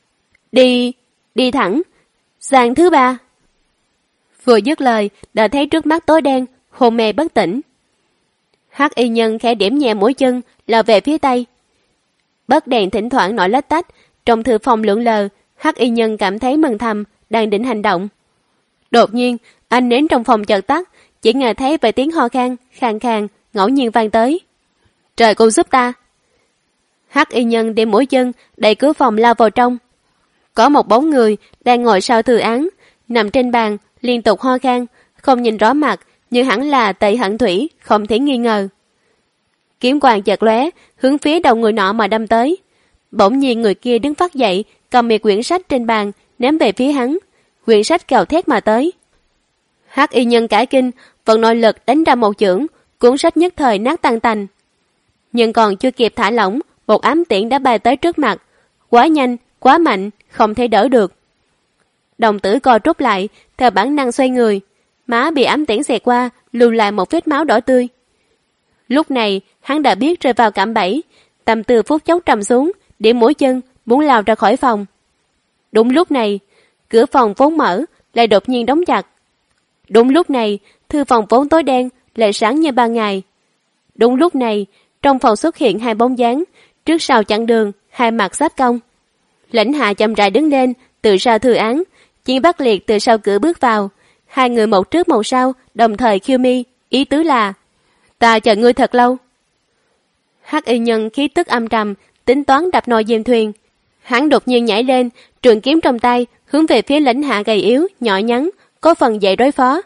Đi thẳng, gian thứ 3. Vừa dứt lời, đã thấy trước mắt tối đen, hôn mê bất tỉnh. Hắc y nhân khẽ điểm nhẹ mũi chân, lao về phía tây. Bấc đèn thỉnh thoảng nổi lách tách, trong thư phòng lượn lờ, Hắc y nhân cảm thấy mừng thầm, đang định hành động. Đột nhiên, ánh nến trong phòng chợt tắt, chỉ nghe thấy vài tiếng ho khan, khàn khàn, ngẫu nhiên vang tới. Trời cô giúp ta! Hắc y nhân đem mũi chân, đẩy cửa phòng lao vào trong. Có một bóng người đang ngồi sau thư án, nằm trên bàn, liên tục ho khan, không nhìn rõ mặt, nhưng hẳn là Tệ Hận Thủy, không thể nghi ngờ. Kiếm quang chợt lóe, hướng phía đầu người nọ mà đâm tới. Bỗng nhiên người kia đứng phát dậy, cầm một quyển sách trên bàn, ném về phía hắn. Quyển sách gào thét mà tới. Hắc y nhân cả kinh, vận nội lực đánh ra một chưởng, cuốn sách nhất thời nát tan tành. Nhưng còn chưa kịp thả lỏng, một ám tiễn đã bay tới trước mặt. Quá nhanh, quá mạnh, không thể đỡ được. Đồng tử co rút lại, theo bản năng xoay người. Má bị ám tiễn xẹt qua, lưu lại một vết máu đỏ tươi. Lúc này, hắn đã biết rơi vào cạm bẫy. Tâm tư phút chốc trầm xuống, điểm mũi chân, muốn lao ra khỏi phòng. Đúng lúc này, cửa phòng vốn mở, lại đột nhiên đóng chặt. Đúng lúc này, thư phòng vốn tối đen, lại sáng như ban ngày. Đúng lúc này, trong phòng xuất hiện hai bóng dáng, trước sau chặn đường, hai mặt sát công. Lãnh Hạ chậm rãi đứng lên, từ sau thư án, Chiến Bắc Liệt từ sau cửa bước vào. Hai người một trước một sau, đồng thời khiêu mi, ý tứ là: ta chờ ngươi thật lâu. Hắc y nhân khí tức âm trầm, tính toán đập nồi diêm thuyền. Hắn đột nhiên nhảy lên, trường kiếm trong tay, hướng về phía Lãnh Hạ gầy yếu, nhỏ nhắn, có phần dễ đối phó.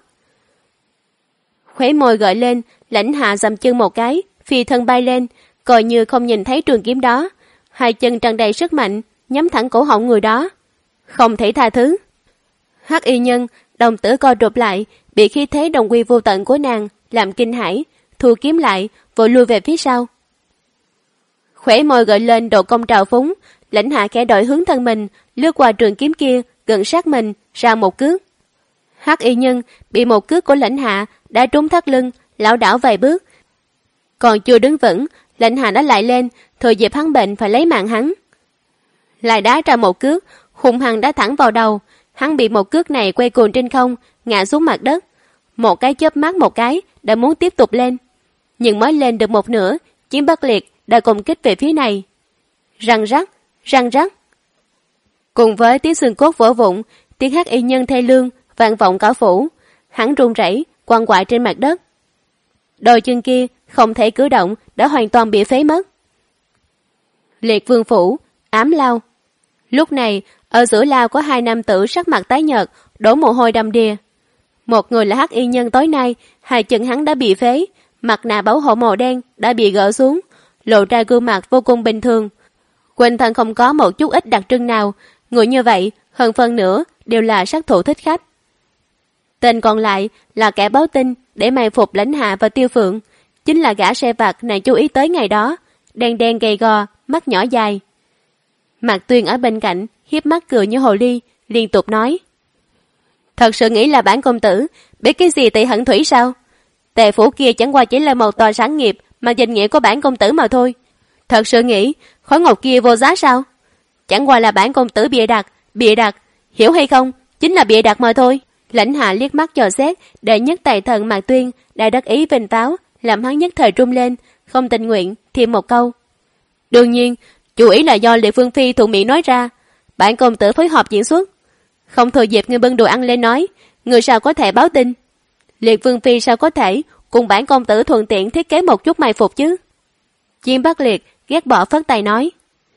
Khóe môi gợi lên, Lãnh Hạ dầm chân một cái, phi thân bay lên, coi như không nhìn thấy trường kiếm đó. Hai chân tràn đầy sức mạnh, nhắm thẳng cổ họng người đó. Không thể tha thứ. Hắc y nhân, đồng tử co rụp lại, bị khí thế đồng quy vô tận của nàng làm kinh hãi, thu kiếm lại, vội lui về phía sau. Khóe môi gợi lên độ cong trào phúng, Lãnh Hạ khẽ đổi hướng thân mình, lướt qua trường kiếm kia, gần sát mình, ra một cước. Hắc y nhân bị một cước của Lãnh Hạ đã trúng thắt lưng, lảo đảo vài bước. Còn chưa đứng vững, Lãnh Hạ đã lại lên, thừa dịp hắn bệnh phải lấy mạng hắn. Lại đá ra một cước, hung hăng đá thẳng vào đầu. Hắn bị một cước này quay cuồng trên không, ngã xuống mặt đất. Một cái chớp mắt một cái, đã muốn tiếp tục lên. Nhưng mới lên được một nửa, Chiến Bắc Liệt đã công kích về phía này. Răng rắc, răng rắc. Cùng với tiếng xương cốt vỡ vụn, tiếng Hắc y nhân thê lương vang vọng cả phủ. Hắn run rẩy, quằn quại trên mặt đất. Đôi chân kia không thể cử động, đã hoàn toàn bị phế mất. Liệt vương phủ, ám lao. Lúc này, ở giữa lao có hai nam tử sắc mặt tái nhợt, đổ mồ hôi đầm đìa. Một người là Hắc y nhân tối nay, hai chân hắn đã bị phế, mặt nạ bảo hộ màu đen đã bị gỡ xuống, lộ ra gương mặt vô cùng bình thường. Quanh thân không có một chút ít đặc trưng nào, người như vậy, hơn phân nửa đều là sát thủ thích khách. Tên còn lại là kẻ báo tin để mai phục Lãnh Hạ và Tiêu Phượng, chính là gã xe vặt nàng chú ý tới ngày đó, đen đen gầy gò, mắt nhỏ dài. Mạc Tuyên ở bên cạnh, hiếp mắt cười như hồ ly, liên tục nói: thật sự nghĩ là bản công tử biết cái gì Tệ Hận Thủy sao? Tề phủ kia chẳng qua chỉ là một tòa sản nghiệp mà danh nghĩa của bản công tử mà thôi. Thật sự nghĩ khối ngọc kia vô giá sao? Chẳng qua là bản công tử bịa đặt, hiểu hay không? Chính là bịa đặt mà thôi. Lãnh Hạ liếc mắt dò xét, đệ nhất tài thần Mạc Tuyên đã đắc ý vênh váo, làm hắn nhất thời run lên, không tình nguyện thêm một câu: đương nhiên, chủ ý là do Liệt Vương phi thuận miệng nói ra, bản công tử phối hợp diễn xuất. Không thừa dịp người bưng đồ ăn lên nói, người sao có thể báo tin? Liệt Vương phi sao có thể cùng bản công tử thuận tiện thiết kế một chút mai phục chứ? Chiến Bắc Liệt ghét bỏ phất tay nói: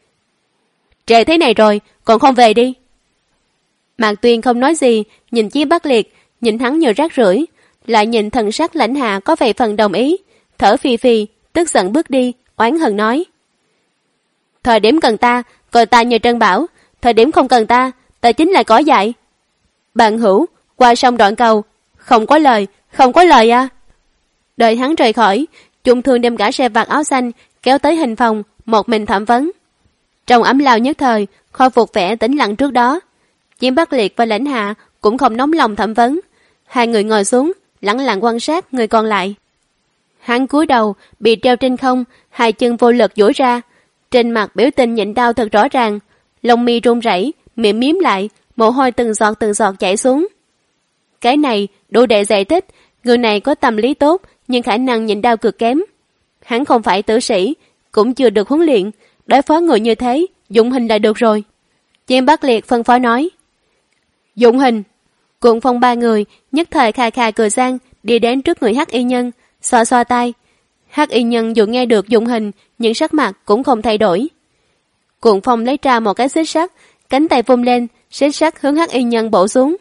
trễ thế này rồi, còn không về đi. Mạc Tuyên không nói gì, nhìn Chiến Bắc Liệt, nhìn hắn như rác rưởi, lại nhìn thần sắc Lãnh Hạ có vài phần đồng ý, thở phì phì, tức giận bước đi, oán hận nói: thời điểm cần ta, coi ta như Trân Bảo, thời điểm không cần ta, ta chính là cỏ dại. Bạn hữu, qua sông đoạn cầu. Không có lời à. Đợi hắn rời khỏi, Chung Thương đem cả xe vạt áo xanh kéo tới hình phòng, một mình thẩm vấn. Trong ấm lao nhất thời, khôi phục vẻ tĩnh lặng trước đó. Chiêm Bắc Liệt và Lãnh Hạ cũng không nóng lòng thẩm vấn. Hai người ngồi xuống, lẳng lặng quan sát người còn lại. Hắn cúi đầu, bị treo trên không, hai chân vô lực duỗi ra. Trên mặt biểu tình nhịn đau thật rõ ràng, lông mi run rẩy, miệng miếm lại, mồ hôi từng giọt chảy xuống. Cái này đủ để giải thích, người này có tâm lý tốt nhưng khả năng nhịn đau cực kém. Hắn không phải tử sĩ, cũng chưa được huấn luyện, đối phó người như thế, dụng hình là được rồi. Chiêm Bắc Liệt phân phó nói. Dụng hình. Cuộn Phong ba người nhất thời kha kha cười sang, đi đến trước người Hắc Y Nhân, xoa xoa tay. Hắc Y Nhân dù nghe được dụng hình, nhưng sắc mặt cũng không thay đổi. Cuộn Phong lấy ra một cái xích sắt, cánh tay vung lên, xích sắt hướng Hắc Y Nhân bổ xuống.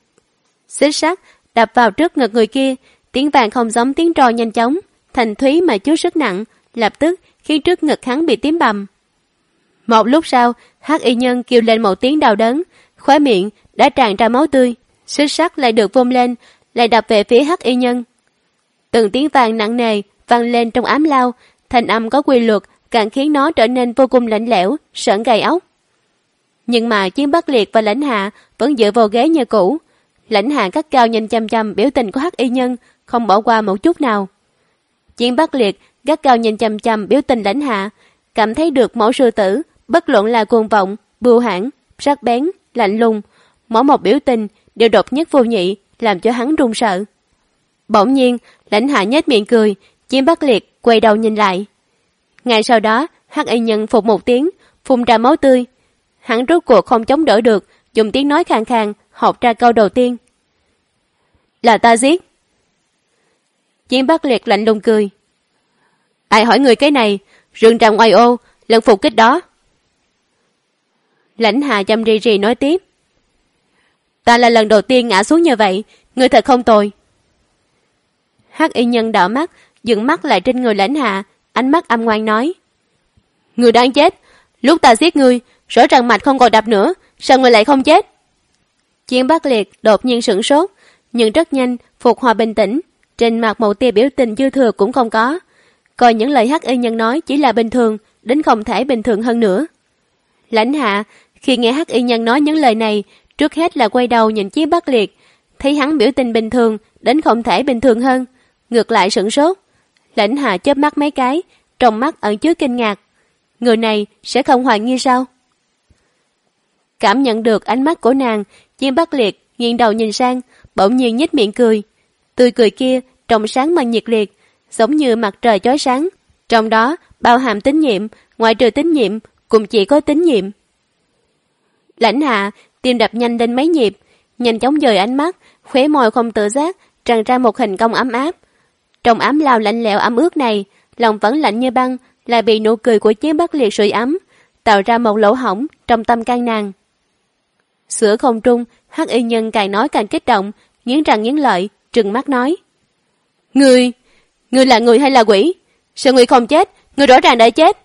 Xích sắt đập vào trước ngực người kia, tiếng vàng không giống tiếng roi nhanh chóng, thành thúy mà chứa sức nặng, lập tức khiến trước ngực hắn bị tím bầm. Một lúc sau, Hắc Y Nhân kêu lên một tiếng đau đớn, khóe miệng đã tràn ra máu tươi, xích sắt lại được vung lên, lại đập về phía Hắc Y Nhân. Từng tiếng vàng nặng nề vang lên trong ám lao, thanh âm có quy luật, càng khiến nó trở nên vô cùng lạnh lẽo, sởn gai ốc. Nhưng mà Chiêm Bắc Liệt và Lãnh Hạ vẫn dựa vào ghế như cũ. Lãnh Hạ cắt cao nhìn chăm chăm biểu tình của Hắc Y Nhân, không bỏ qua một chút nào. Chiêm Bắc Liệt gắt cao nhìn chăm chăm biểu tình Lãnh Hạ, cảm thấy được mẫu sư tử, bất luận là cuồng vọng, bưu hãn, sắc bén, lạnh lùng, mỗi một biểu tình đều độc nhất vô nhị, làm cho hắn run sợ. Bỗng nhiên, Lãnh Hạ nhếch miệng cười, Chiêm Bắc Liệt quay đầu nhìn lại. Ngay sau đó, Hắc Y Nhân phục một tiếng, phun ra máu tươi. Hắn rốt cuộc không chống đỡ được, dùng tiếng nói khàn khàn, học ra câu đầu tiên. Là ta giết. Chiêm Bắc Liệt lạnh lùng cười. Ai hỏi người cái này, rừng tràm oai ô, lần phục kích đó. Lãnh Hạ chăm rì rì nói tiếp. Ta là lần đầu tiên ngã xuống như vậy, người thật không tồi. Hắc Y Nhân đảo mắt, dừng mắt lại trên người Lãnh Hạ, ánh mắt âm ngoan nói. Người đang chết, lúc ta giết ngươi, rõ ràng mạch không còn đập nữa, sao người lại không chết? Chiêm Bắc Liệt đột nhiên sửng sốt, nhưng rất nhanh phục hồi bình tĩnh, trên mặt một tia biểu tình dư thừa cũng không có, coi những lời Hắc Y Nhân nói chỉ là bình thường, đến không thể bình thường hơn nữa. Lãnh Hạ khi nghe Hắc Y Nhân nói những lời này, trước hết là quay đầu nhìn Chiêm Bắc Liệt, thấy hắn biểu tình bình thường, đến không thể bình thường hơn, ngược lại sửng sốt. Lãnh Hạ chớp mắt mấy cái, trong mắt ẩn chứa kinh ngạc. Người này sẽ không hoài nghi sao? Cảm nhận được ánh mắt của nàng, Chiêm Bắc Liệt nghiêng đầu nhìn sang, bỗng nhiên nhếch miệng cười. Tươi cười kia trong sáng mà nhiệt liệt, giống như mặt trời chói sáng, trong đó bao hàm tín nhiệm, ngoại trừ tín nhiệm cũng chỉ có tín nhiệm. Lãnh Hạ tim đập nhanh lên mấy nhịp, nhanh chóng dời ánh mắt, khóe môi không tự giác tràn ra một hình cong ấm áp. Trong ám lao lạnh lẽo ấm ướt này, lòng vẫn lạnh như băng, lại bị nụ cười của Chiêm Bắc Liệt sưởi ấm, tạo ra một lỗ hổng trong tâm can nàng. Giữa không trung, Hắc Y Nhân càng nói càng kích động, nghiến răng nghiến lợi, trừng mắt nói. Ngươi là người hay là quỷ? Sao ngươi không chết? Ngươi rõ ràng đã chết.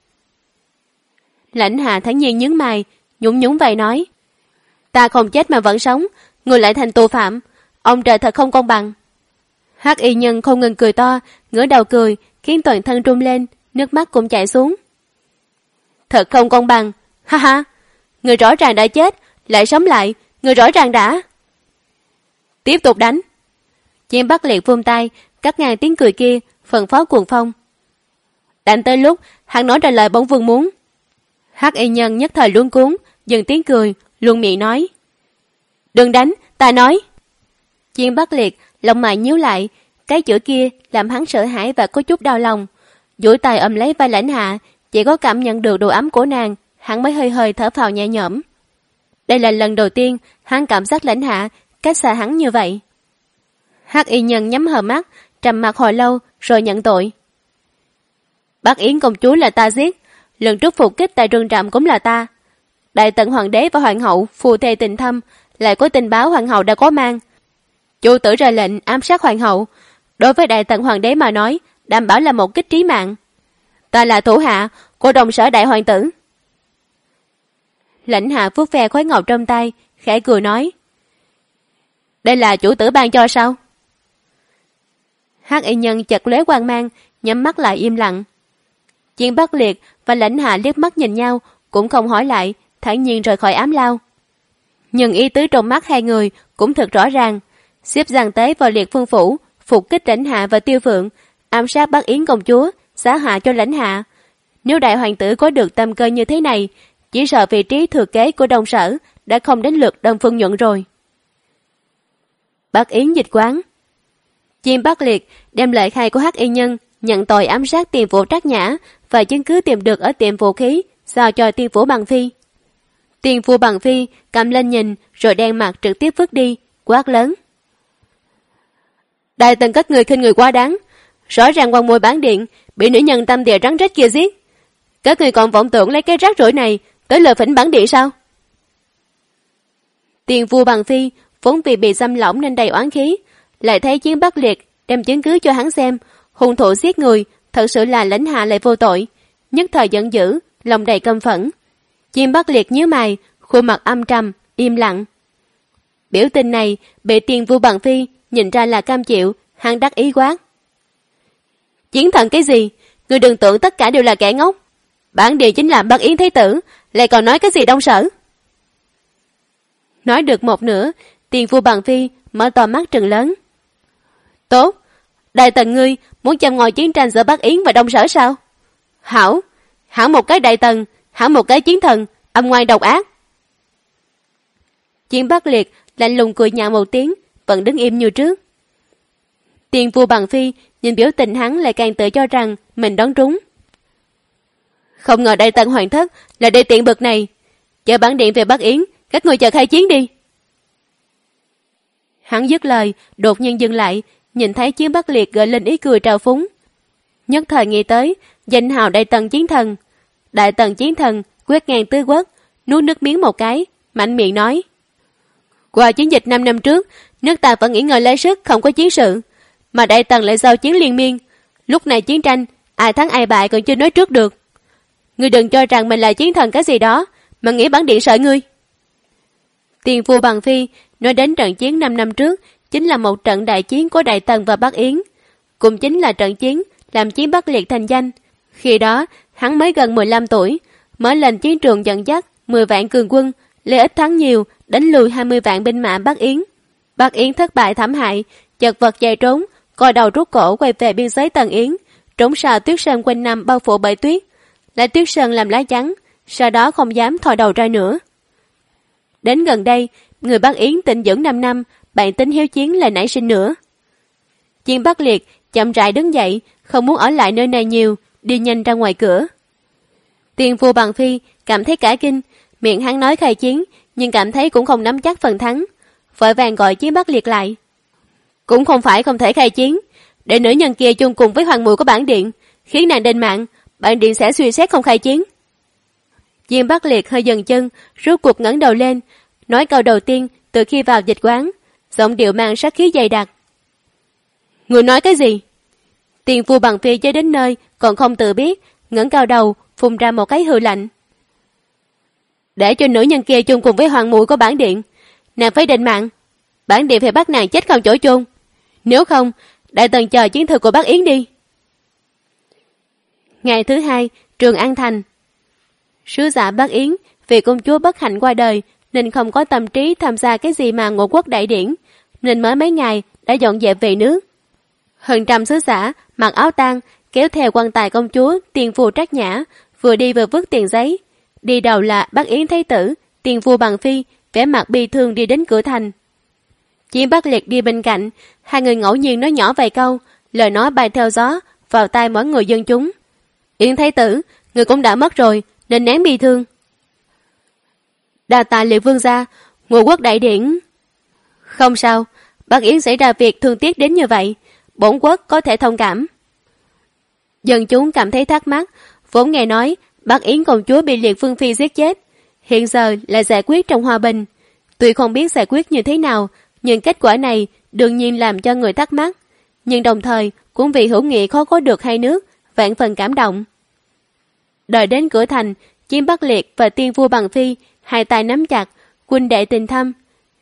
Lãnh Hạ thản nhiên nhướng mày, nhún nhún vai nói. Ta không chết mà vẫn sống, ngươi lại thành tù phạm. Ông trời thật không công bằng. Hắc Y Nhân không ngừng cười to, ngửa đầu cười, khiến toàn thân run lên, nước mắt cũng chảy xuống. Thật không công bằng, ha ha. Ngươi rõ ràng đã chết, lại sống lại, ngươi rõ ràng đã. Tiếp tục đánh. Chiêm Bắc Liệt vung tay, cắt ngang tiếng cười kia, phân phó Cuồng Phong. Đánh tới lúc hắn nói ra lời bổn vương muốn. Hắc Y Nhân nhất thời luống cuống, dừng tiếng cười, luôn miệng nói. Đừng đánh, ta nói. Chiêm Bắc Liệt lông mày nhíu lại, cái chữ kia làm hắn sợ hãi và có chút đau lòng. Duỗi tay ôm lấy vai Lãnh Hạ, chỉ có cảm nhận được độ ấm của nàng, hắn mới hơi hơi thở phào nhẹ nhõm. Đây là lần đầu tiên hắn cảm giác Lãnh Hạ cách xa hắn như vậy. Hắc Y Nhân nhắm hờ mắt, trầm mặc hồi lâu rồi nhận tội. Bắc Yến công chúa là ta giết, lần trước phục kích tại rừng trạm cũng là ta. Đại tần hoàng đế và hoàng hậu phù thề tình thâm, lại có tình báo hoàng hậu đã có mang. Chủ tử ra lệnh ám sát hoàng hậu, đối với đại tần hoàng đế mà nói, đảm bảo là một kích trí mạng. Ta là thủ hạ của đồng sở đại hoàng tử. Lãnh Hạ vuốt ve khói ngọc trong tay, khẽ cười nói. Đây là chủ tử ban cho sao? Hắc y nhân chợt lóe quang mang, nhắm mắt lại im lặng. Chiến Bắc Liệt và Lãnh Hạ liếc mắt nhìn nhau, cũng không hỏi lại, thản nhiên rời khỏi ám lao. Nhưng ý tứ trong mắt hai người cũng thật rõ ràng, xếp Giang Tế vào Liệt Phương phủ, phục kích Lãnh Hạ và Tiêu Phượng, ám sát Bắc Yến công chúa, xá hạ cho Lãnh Hạ. Nếu đại hoàng tử có được tâm cơ như thế này, chỉ sợ vị trí thừa kế của Đông Sở đã không đến lượt Đông Phương Nhuận rồi. Bắc Yến dịch quán. Chim Bắc Liệt đem lời khai của Hắc y nhân nhận tội ám sát Tiền Phủ Trác Nhã và chứng cứ tìm được ở tiệm vũ khí giao cho Tiên Phủ Bằng Phi. Tiên Phủ Bằng Phi cầm lên nhìn rồi đen mặt trực tiếp vứt đi, quát lớn: Đại tần các người khinh người quá đáng, rõ ràng quan môi bán điện bị nữ nhân tâm địa rắn rết kia giết, các người còn vọng tưởng lấy cái rác rưởi này tới lừa phỉnh bản địa sao? Tiền Phủ Bằng Phi vốn vì bị xâm lỏng nên đầy oán khí, lại thấy Chiến Bắc Liệt đem chứng cứ cho hắn xem, hung thủ giết người thật sự là Lãnh Hạ lại vô tội, nhất thời giận dữ, lòng đầy căm phẫn. Chiến Bắc Liệt nhíu mày, khuôn mặt âm trầm, im lặng. Biểu tình này bị Tiền Phủ Bằng Phi nhìn ra là cam chịu, hắn đắc ý quát: Chiến thần cái gì? Người đừng tưởng tất cả đều là kẻ ngốc. Bản địa chính là Bắc Yến Thái tử, lại còn nói cái gì Đông Sở? Nói được một nửa, Tiền Phủ Bằng Phi mở to mắt trừng lớn. Tốt, đại tần ngươi muốn châm ngòi chiến tranh giữa Bắc Yến và Đông Sở sao? Hảo, hảo một cái đại tần, hảo một cái chiến thần, âm ngoan độc ác. Chiến Bắc Liệt lạnh lùng cười nhạo một tiếng, vẫn đứng im như trước. Tiền Phủ Bằng Phi nhìn biểu tình hắn lại càng tự cho rằng mình đoán trúng. Không ngờ đại tần hoàng thất là đề tiện bậc này. Chờ bản điện về Bắc Yến, các người chờ khai chiến đi. Hắn dứt lời, đột nhiên dừng lại, nhìn thấy Chiến Bắc Liệt gợi lên ý cười trào phúng. Nhất thời nghĩ tới danh hào đại tần chiến thần. Đại tần chiến thần quét ngang tứ quốc, nuốt nước miếng một cái, mạnh miệng nói: Qua chiến dịch 5 năm trước, nước ta vẫn nghỉ ngơi lấy sức, không có chiến sự, mà đại tần lại giao chiến liên miên. Lúc này chiến tranh, ai thắng ai bại còn chưa nói trước được. Ngươi đừng cho rằng mình là chiến thần cái gì đó mà nghĩ bản điện sợ ngươi. Tiền Phủ Bằng Phi nói đến trận chiến 5 năm trước chính là một trận đại chiến của Đại Tần và Bắc Yến, cũng chính là trận chiến làm Chiến Bắc Liệt thành danh. Khi đó hắn mới gần 15 tuổi, mở lên chiến trường dẫn dắt 10 vạn cường quân, lấy ít thắng nhiều, đánh lùi 20 vạn binh mã Bắc Yến. Bắc Yến thất bại thảm hại, chật vật chạy trốn, coi đầu rút cổ quay về biên giới Tần Yến, trốn sau tuyết sơn quanh năm bao phủ bởi tuyết, lấy tuyết sơn làm lá chắn, sau đó không dám thò đầu ra nữa. Đến gần đây, người Bắc Yến tịnh dưỡng 5 năm, bạn tính hiếu chiến lại nảy sinh nữa. Chiến Bắc Liệt chậm rãi đứng dậy, không muốn ở lại nơi này nhiều, đi nhanh ra ngoài cửa. Tiền Phủ Bằng Phi cảm thấy cả kinh, miệng hắn nói khai chiến, nhưng cảm thấy cũng không nắm chắc phần thắng, vội vàng gọi Chiến Bắc Liệt lại. Cũng không phải không thể khai chiến, để nữ nhân kia chung cùng với hoàng muội của bản điện, khiến nàng đền mạng, bản điện sẽ suy xét không khai chiến. Chiến Bắc Liệt hơi dừng chân, rút cuộc ngẩng đầu lên, nói câu đầu tiên từ khi vào dịch quán, giọng điệu mang sát khí dày đặc. Người nói cái gì? Tiền Phủ Bằng Phi chơi đến nơi còn không tự biết, ngẩng cao đầu, phun ra một cái hừ lạnh. Để cho nữ nhân kia chung cùng với hoàng muội của bản điện, nàng phải định mạng, bản điện phải bắt nàng chết không chỗ chôn. Nếu không, đại tần chờ chiến thuật của Bắc Yến đi. Ngày thứ hai, Trường An Thành. Sứ giả Bắc Yến vì công chúa bất hạnh qua đời nên không có tâm trí tham gia cái gì mà Ngũ Quốc đại điển, nên mới mấy ngày đã dọn dẹp về nước. Hơn trăm sứ giả mặc áo tang kéo theo quan tài công chúa Tiền Phủ Trác Nhã, vừa đi vừa vứt tiền giấy. Đi đầu là Bắc Yến Thái tử Tiền Phủ Bằng Phi, vẻ mặt bi thương đi đến cửa thành. Chiến Bắc Liệt đi bên cạnh, hai người ngẫu nhiên nói nhỏ vài câu, lời nói bay theo gió vào tai mỗi người dân chúng. Yến Thái tử, người cũng đã mất rồi, nên nén bi thương. Đa tạ Liệt vương gia, Ngũ Quốc đại điển. Không sao, Bắc Yến xảy ra việc thương tiếc đến như vậy, bổn quốc có thể thông cảm. Dân chúng cảm thấy thắc mắc, vốn nghe nói Bắc Yến công chúa bị Liệt Vương Phi giết chết, hiện giờ lại giải quyết trong hòa bình. Tuy không biết giải quyết như thế nào, nhưng kết quả này đương nhiên làm cho người thắc mắc, nhưng đồng thời cũng vì hữu nghị khó có được hai nước, vạn phần cảm động. Đợi đến cửa thành, Chiến Bắc Liệt và Tiên Phủ Bằng Phi hai tay nắm chặt, huynh đệ tình thâm.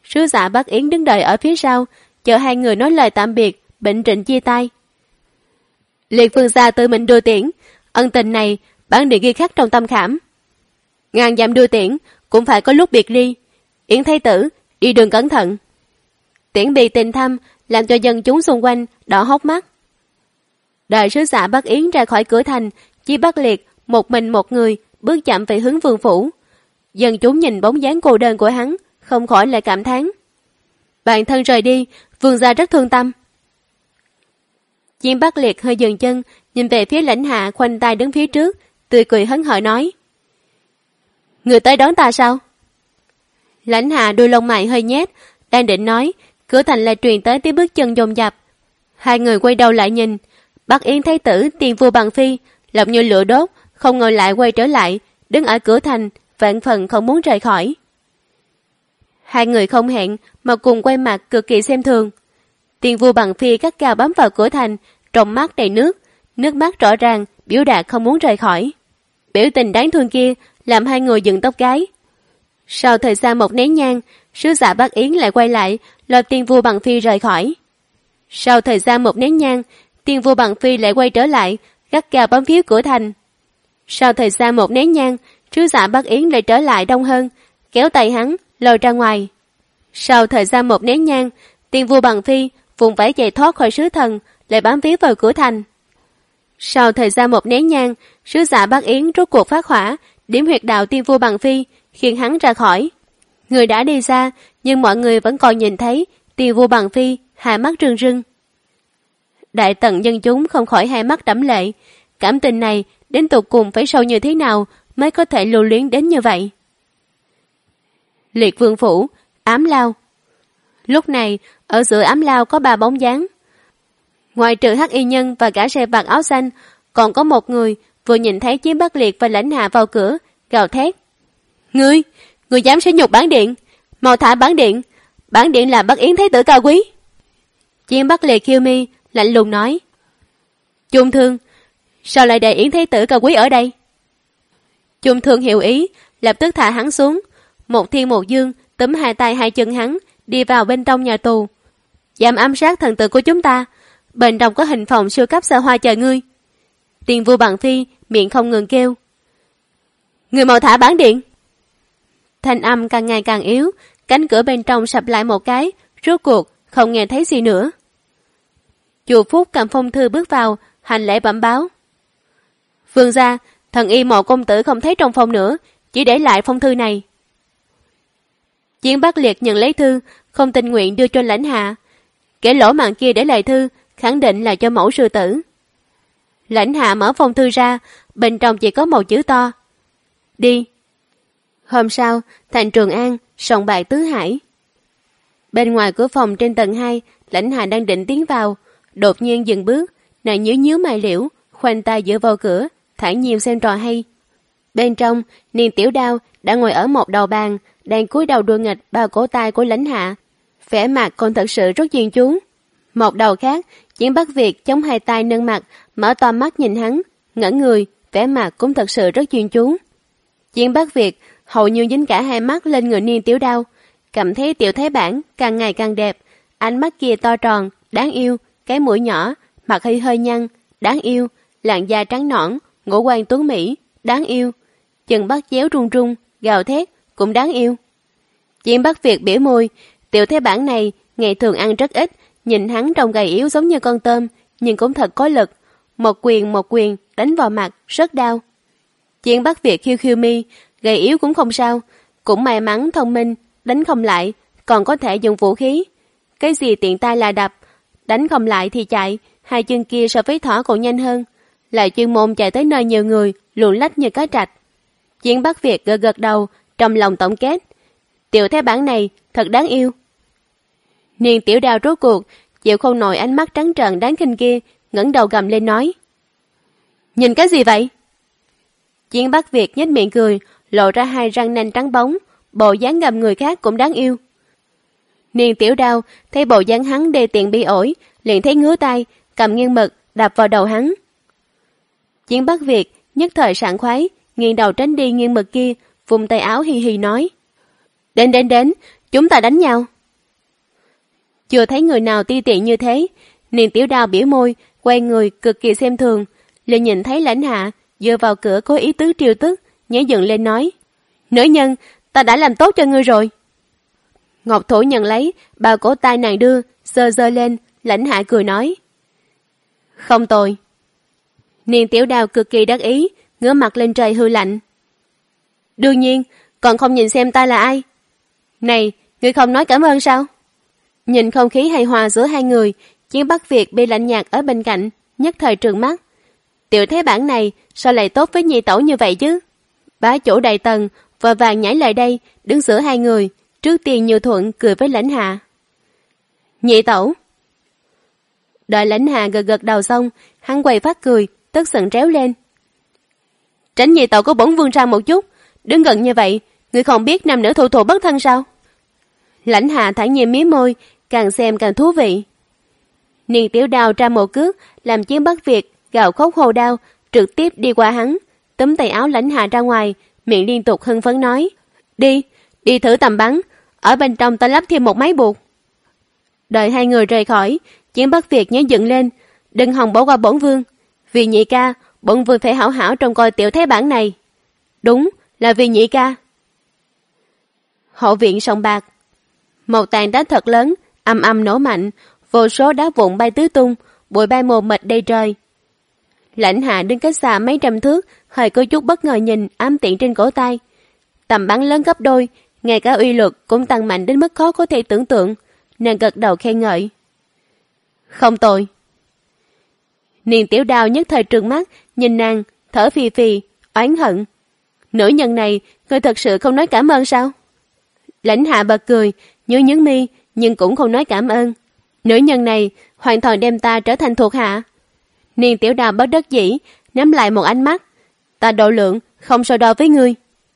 Sứ giả Bắc Yến đứng đợi ở phía sau, chờ hai người nói lời tạm biệt, bệnh trịnh chia tay. Liệt vương gia tự mình đưa tiễn, ân tình này bản điện ghi khắc trong tâm khảm. Ngàn dặm đưa tiễn cũng phải có lúc biệt ly. Yến thái tử đi đường cẩn thận. Tiễn biệt tình thăm làm cho dân chúng xung quanh đỏ hốc mắt. Đợi sứ giả Bắc Yến ra khỏi cửa thành, chỉ Bắc Liệt một mình một người bước chậm về hướng vương phủ. Dân chúng nhìn bóng dáng cô đơn của hắn, không khỏi lại cảm thán. Bạn thân rời đi, vương gia rất thương tâm. Chiêm Bắc Liệt hơi dừng chân, nhìn về phía Lãnh Hạ khoanh tay đứng phía trước, tươi cười hớn hở nói: Người tới đón ta sao? Lãnh Hạ đuôi lông mày hơi nhét, đang định nói, cửa thành lại truyền tới tiếng bước chân dồn dập. Hai người quay đầu lại nhìn, Bắc Yến thái tử tiền vua Bằng Phi, lòng như lửa đốt, không ngờ lại quay trở lại, đứng ở cửa thành, vạn phần không muốn rời khỏi. Hai người không hẹn mà cùng quay mặt cực kỳ xem thường. Tiền vua Bằng Phi gắt gao bám vào cửa thành, trong mắt đầy nước mắt rõ ràng biểu đạt không muốn rời khỏi. Biểu tình đáng thương kia làm hai người dựng tóc gáy. Sau thời gian một nén nhang, sứ giả Bắc Yến lại quay lại, lôi tiền vua Bằng Phi rời khỏi. Sau thời gian một nén nhang, tiền vua Bằng Phi lại quay trở lại, gắt gao bám phía cửa thành. Sau thời gian một nén nhang, sứ giả Bắc Yến lại trở lại đông hơn, kéo tay hắn lôi ra ngoài. Sau thời gian một nén nhang, tiền vua Bằng Phi vùng vẫy chạy thoát khỏi sứ thần, lại bám phía vào cửa thành. Sau thời gian một nén nhang, sứ giả Bắc Yến rốt cuộc phát hỏa, điểm huyệt đạo tiền vua Bằng Phi, khiến hắn ra khỏi. Người đã đi xa, nhưng mọi người vẫn còn nhìn thấy tiền vua Bằng Phi hai mắt rưng rưng. Đại tần dân chúng không khỏi hai mắt đẫm lệ. Cảm tình này đến tột cùng phải sâu như thế nào mới có thể lưu luyến đến như vậy? Liệt vương phủ, ám lao. Lúc này, ở giữa ám lao có ba bóng dáng. Ngoài trừ Hắc Y Nhân và cả xe bạc áo xanh, còn có một người vừa nhìn thấy Chiêm Bắc Liệt và Lãnh Hạ vào cửa, gào thét: Ngươi dám sỉ nhục bản điện, mau thả bản điện là Bắc Yến thái tử cao quý. Chiêm Bắc Liệt khiêu mi, lạnh lùng nói: Trung Thương, sao lại để Yến thái tử cao quý ở đây? Trung Thương hiểu ý, lập tức thả hắn xuống. Một Thiên một Dương túm hai tay hai chân hắn, đi vào bên trong nhà tù. Dám ám sát thần tử của chúng ta, bên trong có hình phòng siêu cấp xa hoa chờ ngươi. Tiền vua Bằng Phi miệng không ngừng kêu: Người mau thả bản điện. Thanh âm càng ngày càng yếu, cánh cửa bên trong sập lại một cái, rốt cuộc không nghe thấy gì nữa. Chu Phúc cầm phong thư bước vào, hành lễ bẩm báo: Vương gia, thần y Mộ công tử không thấy trong phòng nữa, chỉ để lại phong thư này. Chiến Bắc Liệt nhận lấy thư, không tình nguyện đưa cho Lãnh Hạ. Kẻ lỗ mãng kia để lại thư, khẳng định là cho mẫu sư tử. Lãnh Hạ mở phong thư ra, bên trong chỉ có một chữ to: Đi. Hôm sau, thành Trường An, sòng bạc Tứ Hải. Bên ngoài cửa phòng trên tầng 2, Lãnh Hạ đang định tiến vào, đột nhiên dừng bước, nàng nhíu mày liễu, khoanh tay dựa vào cửa, thản nhiên xem trò hay. Bên trong, Niên Tiểu Đao đã ngồi ở một đầu bàn, đang cúi đầu đùa nghịch bao cổ tay của Lãnh Hạ, vẻ mặt còn thật sự rất chuyên chú. Một đầu khác, Chiến Bắc Việt chống hai tay nâng mặt, mở to mắt nhìn hắn, ngẩn người, vẻ mặt cũng thật sự rất chuyên chú. Chiến Bắc Việt hầu như dính cả hai mắt lên người Niên Tiểu Đao, cảm thấy Tiểu Thái Bản càng ngày càng đẹp, ánh mắt kia to tròn, đáng yêu, cái mũi nhỏ, mặt hơi hơi nhăn, đáng yêu, làn da trắng nõn, ngũ quan tuấn mỹ, đáng yêu, chân bắt chéo run run, gào thét, cũng đáng yêu. Chiến Bắc Việt biểu môi, Tiểu Thái Bản này ngày thường ăn rất ít, nhìn hắn trông gầy yếu giống như con tôm, nhưng cũng thật có lực, một quyền đánh vào mặt, rất đau. Chiến Bắc Việt khiêu khiêu mi, gầy yếu cũng không sao, cũng may mắn thông minh, đánh không lại, còn có thể dùng vũ khí. Cái gì tiện tay là đập, đánh không lại thì chạy, hai chân kia so với thỏ còn nhanh hơn, lại chuyên môn chạy tới nơi nhiều người, luồn lách như cá trạch. Chiến Bắc Việt gật gật đầu, trong lòng tổng kết, Tiểu Thái Bản này thật đáng yêu. Niên Tiểu Đao rốt cuộc chịu không nổi ánh mắt trắng trợn đáng khinh kia, ngẩng đầu gầm lên nói: Nhìn cái gì vậy? Chiến Bắc Việt nhếch miệng cười, lộ ra hai răng nanh trắng bóng, bộ dáng gầm người khác cũng đáng yêu. Niên Tiểu Đao thấy bộ dáng hắn đê tiện bị ổi, liền thấy ngứa tay, cầm nghiêng mực đạp vào đầu hắn. Chiến Bắc Việt nhất thời sảng khoái, nghiêng đầu tránh đi nghiêng mực kia, vùng tay áo hì hì nói: Đến, chúng ta đánh nhau. Chưa thấy người nào ti tiện như thế. Niên Tiểu Đao biểu môi, quay người cực kỳ xem thường. Liền nhìn thấy Lãnh Hạ dựa vào cửa có ý tứ trêu tức, nhảy dựng lên nói: Nữ nhân, ta đã làm tốt cho ngươi rồi. Ngọc Thủ nhận lấy, bao cổ tay nàng đưa, giơ giơ lên. Lãnh Hạ cười nói: Không tồi. Niên Tiểu Đao cực kỳ đắc ý, ngửa mặt lên trời hư lạnh: Đương nhiên, còn không nhìn xem ta là ai? Này, ngươi không nói cảm ơn sao? Nhìn không khí hài hòa giữa hai người, Chiến Bắc Việt bị lạnh nhạt ở bên cạnh, nhất thời trừng mắt. Tiểu thế bản này sao lại tốt với nhị tẩu như vậy chứ? Bá chủ Đại Tần vội vàng nhảy lại đây, đứng giữa hai người, trước tiên Như Thuận cười với Lãnh Hạ: Nhị tẩu. Đợi Lãnh Hạ gật gật đầu xong, hắn quay phát cười, tức giận réo lên: Tránh nhị tẩu của bổn vương ra một chút, đứng gần như vậy, ngươi không biết nam nữ thụ thụ bất thân sao? Lãnh Hạ thản nhiên mí môi, càng xem càng thú vị. Niên Tiểu Đao ra một cước, làm Chiến Bắc Việt gào khóc hô đau, trực tiếp đi qua hắn, túm tay áo Lãnh Hạ ra ngoài, miệng liên tục hưng phấn nói: Đi thử tầm bắn, ở bên trong ta lắp thêm một máy buộc. Đợi hai người rời khỏi, Chiến Bắc Việt nhớ dựng lên: Đừng hòng bỏ qua bổn vương, vì nhị ca, bổn vương phải hảo hảo trông coi tiểu thế bản này. Đúng là vì nhị ca. Hậu viện sòng bạc, một tảng đá thật lớn ầm ầm nổ mạnh, vô số đá vụn bay tứ tung, bụi bay mù mịt đầy trời. Lãnh Hạ đứng cách xa mấy trăm thước, hơi có chút bất ngờ nhìn ám tiện trên cổ tay. Tầm bắn lớn gấp đôi, ngay cả uy lực cũng tăng mạnh đến mức khó có thể tưởng tượng. Nàng gật đầu khen ngợi: Không tồi. Niên Tiểu Đao nhất thời trừng mắt, nhìn nàng, thở phì phì, oán hận: Nữ nhân này, ngươi thật sự không nói cảm ơn sao? Lãnh Hạ bật cười, nhướng mi, nhưng cũng không nói cảm ơn. Nữ nhân này hoàn toàn đem ta trở thành thuộc hạ. Niên Tiểu Đao bất đắc dĩ, nắm lại một ánh mắt: Ta độ lượng không so đo với ngươi.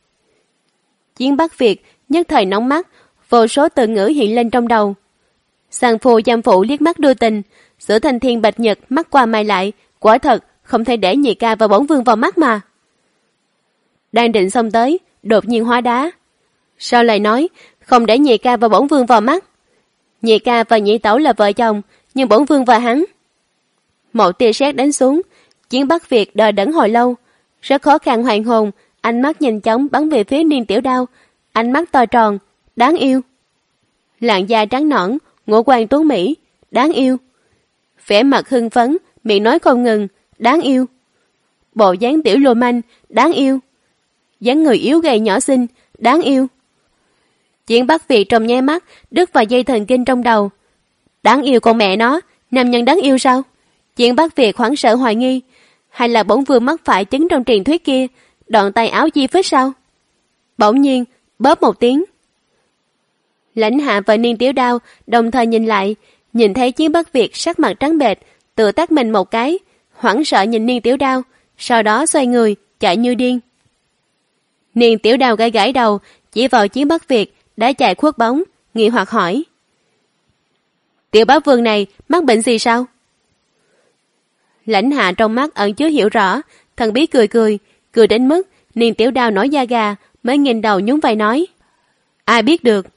Chiến Bắc Việt nhất thời nóng mắt, vô số từ ngữ hiện lên trong đầu. Sàng phù giam phụ liếc mắt đưa tình, giữa thanh thiên bạch nhật mắt qua mày lại, quả thật không thể để nhị ca và bổn vương vào mắt mà. Đang định xông tới, đột nhiên hóa đá. Sao lại nói không để nhị ca và bổn vương vào mắt? Nhị ca và nhị tẩu là vợ chồng, nhưng bổn vương và hắn. Một tia sét đánh xuống, Chiến Bắc Việt đợi đẫn hồi lâu, rất khó khăn hoàn hồn, ánh mắt nhanh chóng bắn về phía Niên Tiểu Đao, ánh mắt to tròn, đáng yêu. Làn da trắng nõn, ngũ quan tuấn mỹ, đáng yêu. Vẻ mặt hưng phấn, miệng nói không ngừng, đáng yêu. Bộ dáng tiểu lưu manh, đáng yêu. Dáng người yếu gầy nhỏ xinh, đáng yêu. Chiến Bắc Việt trong nháy mắt đứt vào dây thần kinh trong đầu. Đáng yêu con mẹ nó, nam nhân đáng yêu sao? Chiến Bắc Việt hoảng sợ hoài nghi, hay là bổn vương mắc phải chứng trong truyền thuyết kia, đoạn tay áo chi phích sao? Bỗng nhiên bóp một tiếng. Lãnh Hạ và Niên Tiểu Đao đồng thời nhìn lại, nhìn thấy Chiến Bắc Việt sắc mặt trắng bệch, tự tát mình một cái, hoảng sợ nhìn Niên Tiểu Đao, sau đó xoay người chạy như điên. Niên Tiểu Đao gãi gãi đầu, chỉ vào Chiến Bắc Việt đã chạy khuất bóng, nghi hoặc hỏi: Tiểu bá vương này mắc bệnh gì sao? Lãnh Hạ trong mắt ẩn chứa hiểu rõ, thần bí cười đến mức Niên Tiểu Đao nổi da gà, mới nhìn đầu nhún vai nói: Ai biết được.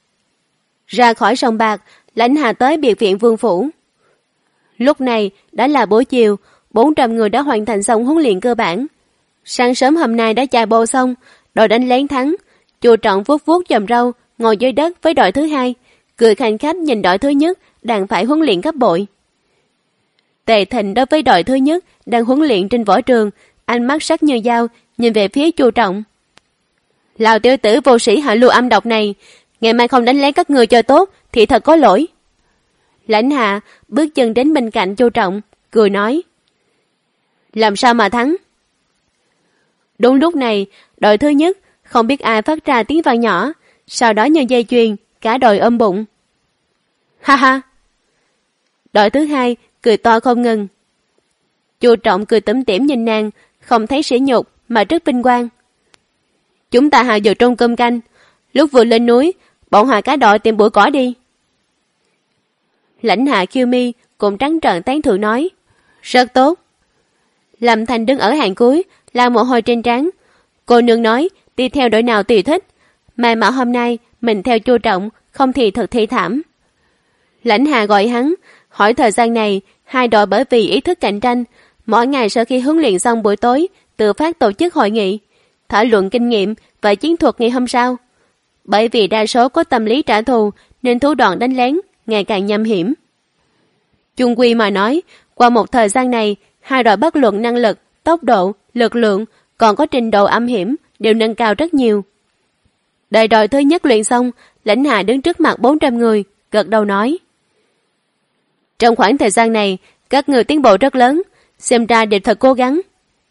Ra khỏi sòng bạc, Lãnh Hạ tới biệt viện vương phủ. Lúc này đã là buổi chiều, 400 người đã hoàn thành xong huấn luyện cơ bản. Sáng sớm hôm nay đã chạy bộ xong, đội đánh lén thắng. Chu Trọng vuốt vuốt chòm râu, ngồi dưới đất với đội thứ hai, cười khanh khách nhìn đội thứ nhất đang phải huấn luyện gấp bội. Tề Thịnh đối với đội thứ nhất đang huấn luyện trên võ trường, ánh mắt sắc như dao, nhìn về phía Chu Trọng. Lão tiểu tử vô sĩ hạ lưu âm độc này, ngày mai không đánh lén các người cho tốt thì thật có lỗi. Lãnh Hạ bước chân đến bên cạnh Chu Trọng, cười nói: Làm sao mà thắng? Đúng lúc này, đội thứ nhất không biết ai phát ra tiếng vang nhỏ, sau đó như dây chuyền, cả đội ôm bụng. Ha ha! Đội thứ hai cười to không ngừng. Chu Trọng cười tủm tỉm nhìn nàng, không thấy sỉ nhục mà rất vinh quang. Chúng ta hào giờ trong cơm canh, lúc vừa lên núi, bọn họ cả đội tìm bụi cỏ đi. Lãnh Hạ khiêu mi cũng trắng trợn tán thưởng nói: Rất tốt. Lâm Thành đứng ở hàng cuối, lau mồ hôi trên trán. Cô nương nói đi theo đội nào tùy thích, mà hôm nay mình theo Chu Trọng, không thì thật thi thảm. Lãnh Hà gọi hắn, hỏi thời gian này hai đội bởi vì ý thức cạnh tranh, mỗi ngày sau khi huấn luyện xong buổi tối tự phát tổ chức hội nghị, thảo luận kinh nghiệm và chiến thuật ngày hôm sau. Bởi vì đa số có tâm lý trả thù nên thủ đoạn đánh lén ngày càng nham hiểm. Chung quy mà nói, qua một thời gian này, hai đội bất luận năng lực, tốc độ, lực lượng, còn có trình độ âm hiểm đều nâng cao rất nhiều. Đợi đội thứ nhất luyện xong, Lãnh Hà đứng trước mặt 400 người, gật đầu nói. Trong khoảng thời gian này, các người tiến bộ rất lớn, xem ra đều thật cố gắng.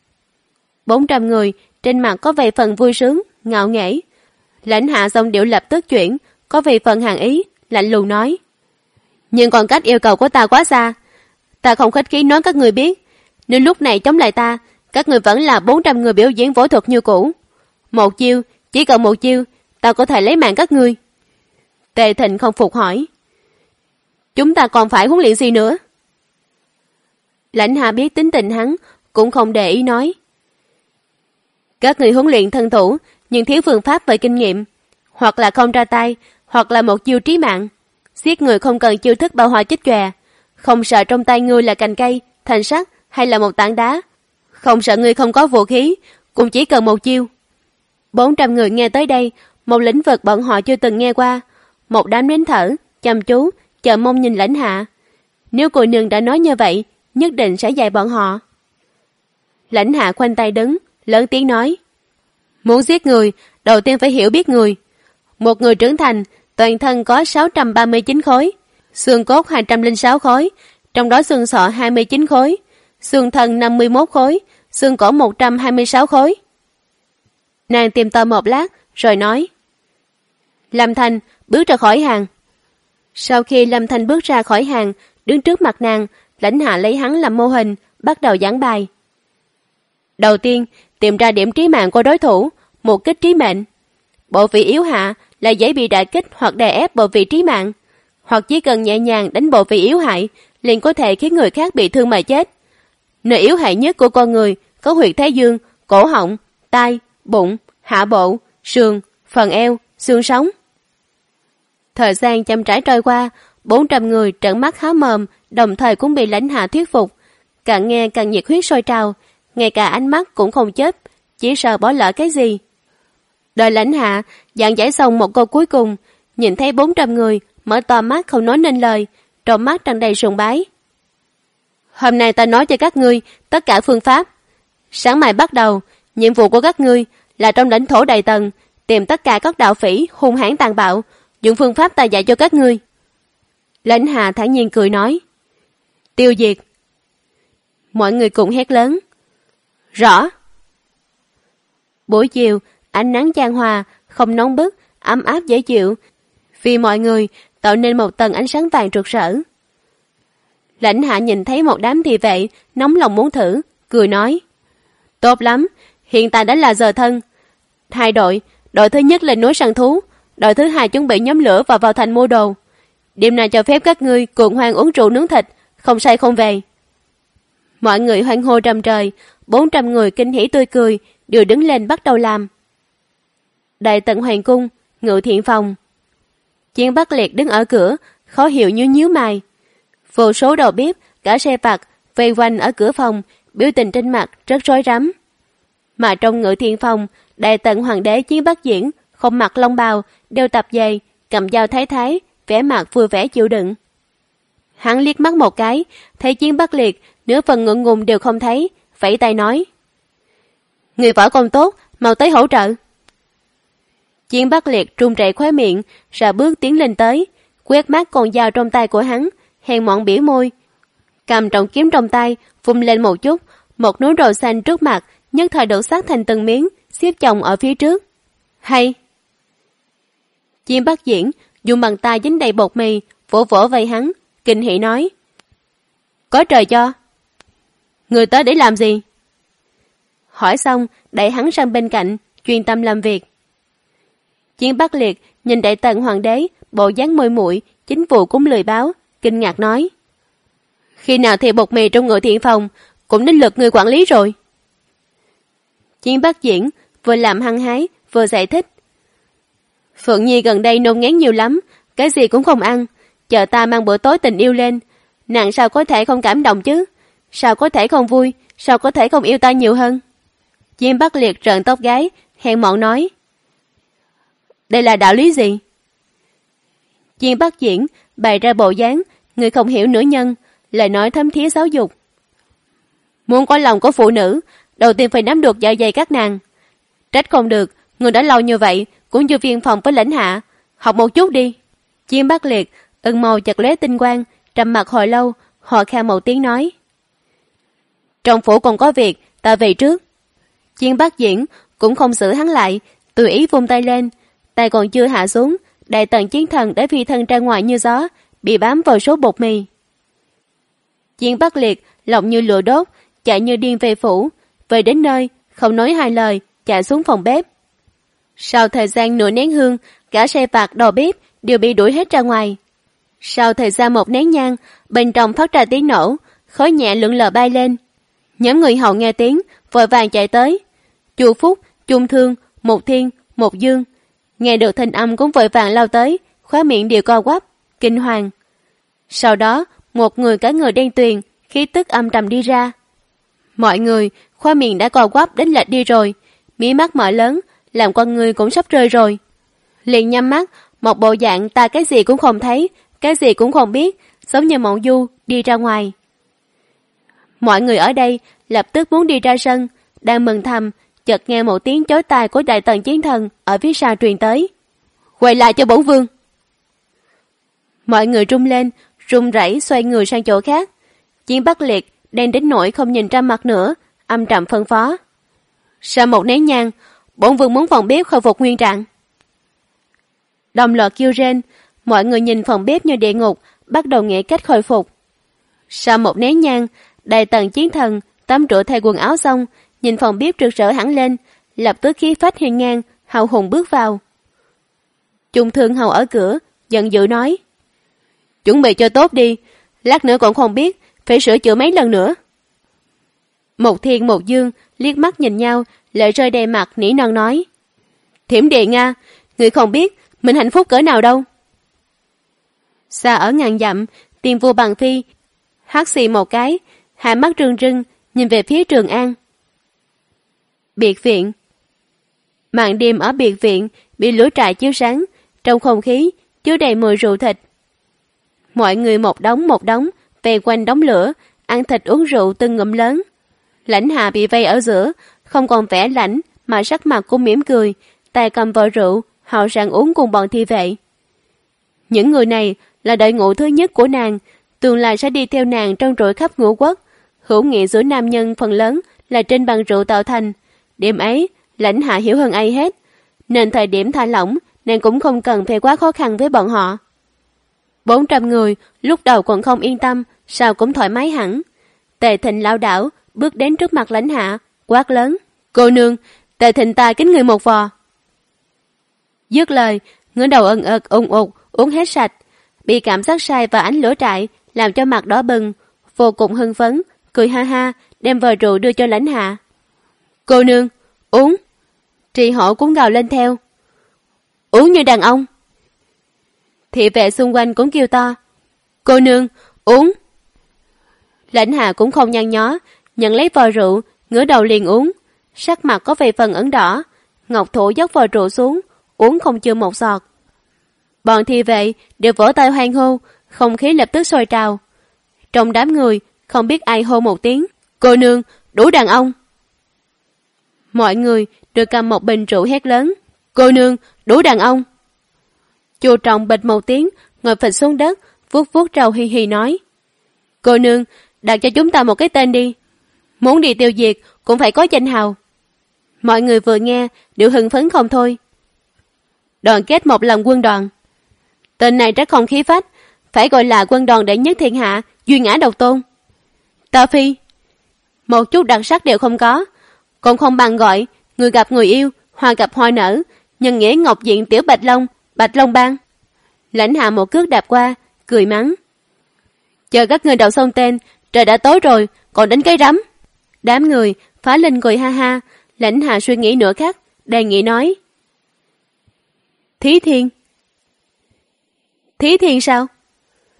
400 người, trên mặt có vài phần vui sướng, ngạo nghễ. Lãnh Hạ xong điệu lập tức chuyển, có vài phần hàn ý, lạnh lùng nói. Nhưng còn cách yêu cầu của ta quá xa. Ta không khách khí nói các người biết. Nên lúc này chống lại ta, các người vẫn là 400 người biểu diễn võ thuật như cũ. Một chiêu, chỉ cần một chiêu, ta có thể lấy mạng các ngươi. Tề Thịnh không phục hỏi. Chúng ta còn phải huấn luyện gì nữa? Lãnh Hạ biết tính tình hắn, cũng không để ý nói. Các người huấn luyện thân thủ, nhưng thiếu phương pháp và kinh nghiệm. Hoặc là không ra tay, hoặc là một chiêu trí mạng. Giết người không cần chiêu thức bao hoa chích chòe. Không sợ trong tay ngươi là cành cây, thành sắt hay là một tảng đá. Không sợ ngươi không có vũ khí, cũng chỉ cần một chiêu. 400 người nghe tới đây, một lĩnh vực bọn họ chưa từng nghe qua. Một đám nín thở, chăm chú, chờ mong nhìn Lãnh Hạ. Nếu cô nương đã nói như vậy, nhất định sẽ dạy bọn họ. Lãnh Hạ khoanh tay đứng, lớn tiếng nói. Muốn giết người, đầu tiên phải hiểu biết người. Một người trưởng thành, toàn thân có 639 khối, xương cốt 206 khối, trong đó xương sọ 29 khối, xương thân 51 khối, xương cổ 126 khối. Nàng tìm tòi một lát, rồi nói. Lâm Thanh, bước ra khỏi hàng. Sau khi Lâm Thanh bước ra khỏi hàng, đứng trước mặt nàng, Lãnh Hạ lấy hắn làm mô hình, bắt đầu giảng bài. Đầu tiên, tìm ra điểm trí mạng của đối thủ, một kích trí mệnh. Bộ vị yếu hạ là dễ bị đả kích hoặc đè ép bộ vị trí mạng, hoặc chỉ cần nhẹ nhàng đánh bộ vị yếu hại, liền có thể khiến người khác bị thương mà chết. Nơi yếu hại nhất của con người có huyệt thái dương, cổ họng, tai, bụng, hạ bộ, sườn, phần eo, xương sống. Thời gian chậm rãi trôi qua, 400 người trợn mắt há mồm, đồng thời cũng bị Lãnh Hạ thuyết phục. Càng nghe càng nhiệt huyết sôi trào, ngay cả ánh mắt cũng không chớp, chỉ sợ bỏ lỡ cái gì. Đợi Lãnh Hạ giảng giải xong một câu cuối cùng, nhìn thấy 400 người mở to mắt không nói nên lời, trong mắt tràn đầy sùng bái. Hôm nay ta nói cho các ngươi tất cả phương pháp. Sáng mai bắt đầu, nhiệm vụ của các ngươi là trong lãnh thổ Đại Tần tìm tất cả các đạo phỉ hung hãn tàn bạo, dùng phương pháp ta dạy cho các ngươi. Lãnh Hạ thản nhiên cười nói. Tiêu diệt. Mọi người cùng hét lớn. Rõ. Buổi chiều, ánh nắng chan hòa, không nóng bức, ấm áp dễ chịu, vì mọi người tạo nên một tầng ánh sáng vàng rực rỡ. Lãnh Hạ nhìn thấy một đám thị vệ, nóng lòng muốn thử, cười nói. Tốt lắm, hiện tại đã là giờ thân. Hai đội, đội thứ nhất lên núi săn thú, đội thứ hai chuẩn bị nhóm lửa và vào thành mua đồ. Đêm nay cho phép các ngươi cuồng hoan uống rượu nướng thịt, không say không về. Mọi người hoan hô rầm trời, 400 người kinh hỉ tươi cười, đều đứng lên bắt đầu làm. Đại Tần Hoàng cung, Ngự Thiện phòng. Chiến Bắc Liệt đứng ở cửa, khó hiểu như nhíu mày. Vô số đầu bếp, cả xe vặt vây quanh ở cửa phòng, biểu tình trên mặt rất rối rắm. Mà trong Ngự Thiện phòng, Đại Tần Hoàng đế Chiến Bắc Diễn không mặc long bào, đeo tập giày, cầm dao thái thái, vẻ mặt vui vẻ chịu đựng. Hắn liếc mắt một cái, thấy Chiến Bắc Liệt nửa phần ngượng ngùng đều không thấy, vẫy tay nói. Người võ công tốt, mau tới hỗ trợ. Chiến Bắc Liệt run rẩy khóe miệng, ra bước tiến lên tới, quét mắt con dao trong tay của hắn, hèn mọn biểu môi. Cầm trọng kiếm trong tay, vung lên một chút, một núi đồ xanh trước mặt, nhất thời đổ sát thành từng miếng, xếp chồng ở phía trước. Hay! Chiến Bắc Diễn dùng bàn tay dính đầy bột mì, vỗ vỗ vây hắn, kinh hỉ nói. Có trời cho! Người tới để làm gì? Hỏi xong, đẩy hắn sang bên cạnh, chuyên tâm làm việc. Chiến Bắc Liệt nhìn Đại Tần Hoàng đế, bộ dáng môi muội, chính vụ cũng lười báo, kinh ngạc nói. Khi nào thì bột mì trong Ngự Thiện phòng, cũng đến lượt người quản lý rồi. Chiến Bắc Diễn vừa làm hăng hái, vừa giải thích. Phượng Nhi gần đây nôn ngén nhiều lắm, cái gì cũng không ăn, chờ ta mang bữa tối tình yêu lên, nàng sao có thể không cảm động chứ? Sao có thể không vui? Sao có thể không yêu ta nhiều hơn? Diêm Bắc Liệt trợn tóc gáy, hèn mọn nói. Đây là đạo lý gì? Diêm Bắc Diễn bày ra bộ dáng người không hiểu nữ nhân, lời nói thấm thía giáo dục. Muốn có lòng của phụ nữ, đầu tiên phải nắm được dạ dày các nàng. Trách không được, người đã lâu như vậy cũng chưa viên phòng với lãnh hạ, học một chút đi. Diêm Bắc Liệt ưng màu chật lóe tinh quang, trầm mặt hồi lâu, họ kha một tiếng nói. Trong phủ còn có việc, ta về trước. Diêm Bắc Diễn cũng không xử hắn lại, tùy ý vung tay lên, tay còn chưa hạ xuống, đại tần chiến thần đã phi thân ra ngoài như gió, bị bám vào số bột mì. Diêm Bắc Liệt lòng như lửa đốt, chạy như điên về phủ, về đến nơi không nói hai lời, chạy xuống phòng bếp. Sau thời gian nửa nén hương, cả xe bạc đầu bếp đều bị đuổi hết ra ngoài. Sau thời gian một nén nhang, bên trong phát ra tiếng nổ, khói nhẹ lượn lờ bay lên. Nhóm người hầu nghe tiếng, vội vàng chạy tới. Chu Phúc, Trung Thương, Một Thiên, Một Dương nghe được thanh âm cũng vội vàng lao tới, khóe miệng đều co quắp, kinh hoàng. Sau đó, một người cả người đen tuyền, khí tức âm trầm đi ra. Mọi người, khóe miệng đã co quắp đến lệch đi rồi, mí mắt mở lớn, làm con người cũng sắp rơi rồi. Liền nhắm mắt, một bộ dạng ta cái gì cũng không thấy, cái gì cũng không biết, giống như Mộng Du đi ra ngoài. Mọi người ở đây lập tức muốn đi ra sân, đang mừng thầm, chợt nghe một tiếng chói tai của đại tần chiến thần ở phía sau truyền tới. Quay lại cho bổn vương. Mọi người rung lên, run rẩy xoay người sang chỗ khác. Diêm Bắc Liệt đen đến nỗi không nhìn ra mặt nữa, âm trầm phân phó. Sau một nén nhang, bổn vương muốn phòng bếp khôi phục nguyên trạng. Đồng loạt kêu rên, mọi người nhìn phòng bếp như địa ngục, bắt đầu nghĩ cách khôi phục. Sau một nén nhang, đại tần chiến thần tắm rửa thay quần áo xong, nhìn phòng bếp rực rỡ hẳn lên, lập tức khí phách hiên ngang, hào hùng bước vào. Trung Thương hầu ở cửa, giận dữ nói. Chuẩn bị cho tốt đi, lát nữa còn không biết, phải sửa chữa mấy lần nữa. Một Thiên Một Dương liếc mắt nhìn nhau, lệ rơi đầy mặt nỉ non nói. Thiểm Điện Nga, người không biết mình hạnh phúc cỡ nào đâu. Xa ở ngàn dặm, Tiền Vua Bằng Phi hắt xì một cái, hai mắt rưng rưng nhìn về phía Trường An. Biệt viện. Màn đêm ở biệt viện bị lửa trại chiếu sáng, trong không khí chứa đầy mùi rượu thịt. Mọi người một đống về quanh đống lửa, ăn thịt uống rượu từng ngụm lớn. Lãnh Hạ bị vây ở giữa, không còn vẻ lãnh mà sắc mặt cũng mỉm cười, tay cầm vò rượu, hào sảng uống cùng bọn thi vệ. Những người này là đội ngũ thứ nhất của nàng, tương lai sẽ đi theo nàng trong rọi khắp ngũ quốc. Hữu nghị giữa nam nhân phần lớn là trên bàn rượu tạo thành. Điểm ấy, Lãnh Hạ hiểu hơn ai hết, nên thời điểm thả lỏng, nàng cũng không cần phải quá khó khăn với bọn họ. 400 người, lúc đầu còn không yên tâm, sao cũng thoải mái hẳn. Tề Thịnh lão đảo, bước đến trước mặt Lãnh Hạ, quát lớn. Cô nương, Tề Thịnh ta kính người một vò. Dứt lời, ngửa đầu ân ực ùng ục, uống hết sạch. Bị cảm giác say và ánh lửa trại, làm cho mặt đỏ bừng, vô cùng hưng phấn, cười ha ha, đem vò rượu đưa cho Lãnh Hạ. Cô nương, uống. Trì Hổ cũng gào lên theo. Uống như đàn ông. Thị vệ xung quanh cũng kêu to. Cô nương, uống. Lãnh Hạ cũng không nhăn nhó, nhận lấy vò rượu, ngửa đầu liền uống. Sắc mặt có vài phần ửng đỏ. Ngọc Thủ dốc vò rượu xuống, uống không chưa một giọt. Bọn thị vệ đều vỗ tay hoan hô, không khí lập tức sôi trào. Trong đám người, không biết ai hô một tiếng. Cô nương, đủ đàn ông. Mọi người đều cầm một bình rượu hét lớn. Cô nương, đủ đàn ông. Chu Trọng bịch một tiếng, ngồi phịch xuống đất, vuốt vuốt râu hi hi nói. Cô nương, đặt cho chúng ta một cái tên đi. Muốn đi tiêu diệt cũng phải có danh hào. Mọi người vừa nghe đều hưng phấn không thôi. Đoàn kết một lòng quân đoàn. Tên này rất không khí phách, phải gọi là quân đoàn đệ nhất thiên hạ, duy ngã độc tôn. Ta Phi, một chút đặc sắc đều không có, còn không bằng gọi người gặp người yêu, hoa gặp hoa nở, nhân nghĩa ngọc diện tiểu Bạch Long Bang. Lãnh Hạ một cước đạp qua, cười mắng. Chờ các người đậu xong tên, trời đã tối rồi, còn đến cái rắm. Đám người phá lên cười ha ha. Lãnh Hạ suy nghĩ nửa khắc, đề nghị nói. Thí Thiên. Thí Thiên sao?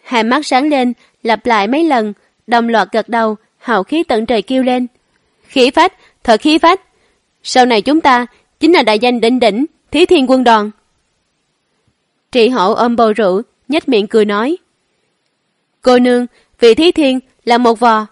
Hai mắt sáng lên, lặp lại mấy lần, đồng loạt gật đầu, hào khí tận trời kêu lên. Khí phách, thật khí phách. Sau này chúng ta chính là đại danh đỉnh đỉnh, Thí Thiên quân đoàn. Trị Hổ ôm bầu rượu, nhếch miệng cười nói. Cô nương, vị Thí Thiên là một vò.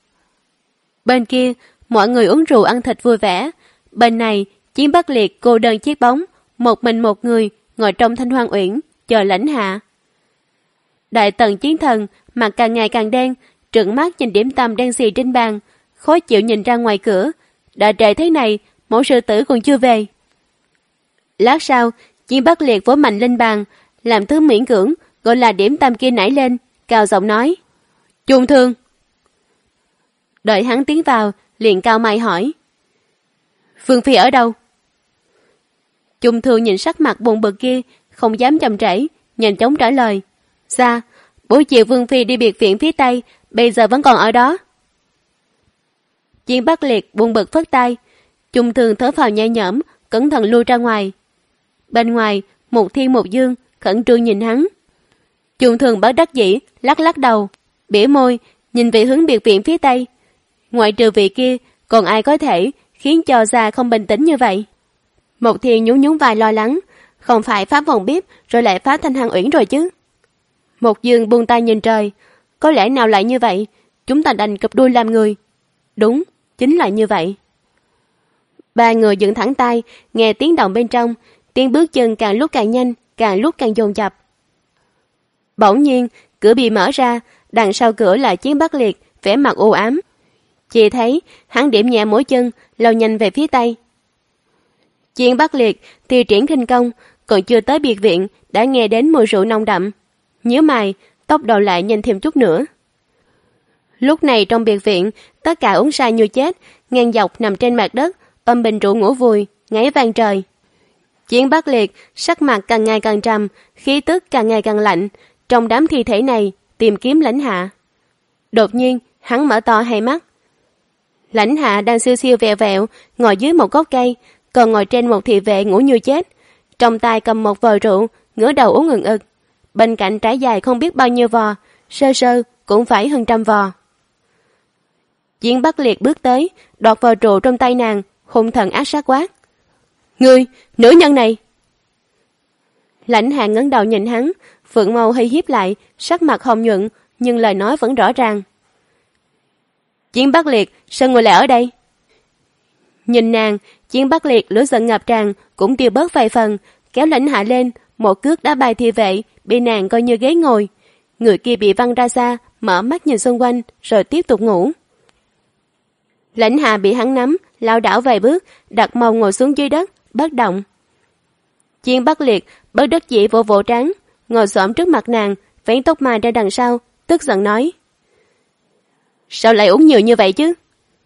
Bên kia, mọi người uống rượu ăn thịt vui vẻ. Bên này, Chiến Bắc Liệt cô đơn chiếc bóng, một mình một người, ngồi trong Thanh Hoang Uyển, chờ lãnh hạ. Đại tần chiến thần, mặt càng ngày càng đen, trợn mắt nhìn điểm tâm đen xì trên bàn, khó chịu nhìn ra ngoài cửa. Đã trễ thế này, mẫu sư tử còn chưa về. Lát sau, Chiến Bắc Liệt vỗ mạnh lên bàn, làm thứ miễn cưỡng, gọi là điểm tâm kia nảy lên, cao giọng nói. Trung Thương. Đợi hắn tiến vào, liền cao mày hỏi. Vương Phi ở đâu? Trung Thương nhìn sắc mặt buồn bực kia, không dám chậm trễ, nhanh chóng trả lời. Dạ, buổi chiều Vương Phi đi biệt viện phía Tây, bây giờ vẫn còn ở đó. Chiến Bắc Liệt buồn bực phất tay. Trung Thương thở phào nhẹ nhõm, cẩn thận lui ra ngoài. Bên ngoài, một Thiên một Dương khẩn trương nhìn hắn. Trung Thương bất đắc dĩ, lắc lắc đầu, bỉa môi, nhìn về hướng biệt viện phía Tây. Ngoại trừ vị kia, còn ai có thể khiến cho già không bình tĩnh như vậy? Một Thiên nhún nhún vai lo lắng, không phải phá vòng bếp rồi lại phá Thanh Hằng Uyển rồi chứ? Một Dương buông tay nhìn trời, có lẽ nào lại như vậy? Chúng ta đành cụp đuôi làm người. Đúng, chính là như vậy. Ba người dựng thẳng tay, nghe tiếng động bên trong, tiếng bước chân càng lúc càng nhanh, càng lúc càng dồn dập. Bỗng nhiên, cửa bị mở ra, đằng sau cửa là Chiến Bắc Liệt, vẻ mặt u ám. Chỉ thấy hắn điểm nhẹ mũi chân, lao nhanh về phía Tây. Chiến Bắc Liệt thi triển khinh công, còn chưa tới biệt viện đã nghe đến mùi rượu nồng đậm. Nhíu mày, tốc độ lại nhanh thêm chút nữa. Lúc này trong biệt viện, tất cả uống say như chết, ngang dọc nằm trên mặt đất, ôm bình rượu ngủ vùi, ngáy vang trời. Chiến Bắc Liệt sắc mặt càng ngày càng trầm, khí tức càng ngày càng lạnh, trong đám thi thể này tìm kiếm lãnh hạ. Đột nhiên, hắn mở to hai mắt. Lãnh hạ đang siêu siêu vẹo vẹo, ngồi dưới một gốc cây, còn ngồi trên một thị vệ ngủ như chết. Trong tay cầm một vò rượu, ngửa đầu uống ngừng ực. Bên cạnh trải dài không biết bao nhiêu vò, sơ sơ cũng phải hơn 100 vò. Chiến Bắc Liệt bước tới, đoạt vò rượu trong tay nàng, hung thần ác sát quát. Ngươi, nữ nhân này! Lãnh hạ ngẩng đầu nhìn hắn, phượng mâu hơi híp lại, sắc mặt hồng nhuận, nhưng lời nói vẫn rõ ràng. Chiến Bắc Liệt, sao người lại ở đây? Nhìn nàng, Chiến Bắc Liệt lửa giận ngập tràn, cũng tiêu bớt vài phần, kéo lãnh hạ lên, một cước đá bay thi vệ, bị nàng coi như ghế ngồi. Người kia bị văng ra xa, mở mắt nhìn xung quanh, rồi tiếp tục ngủ. Lãnh hạ bị hắn nắm, lảo đảo vài bước, đặt mông ngồi xuống dưới đất, bất động. Chiến Bắc Liệt bất đắc dĩ vỗ vỗ trán, ngồi xổm trước mặt nàng, vén tóc mai ra đằng sau, tức giận nói. Sao lại uống nhiều như vậy chứ?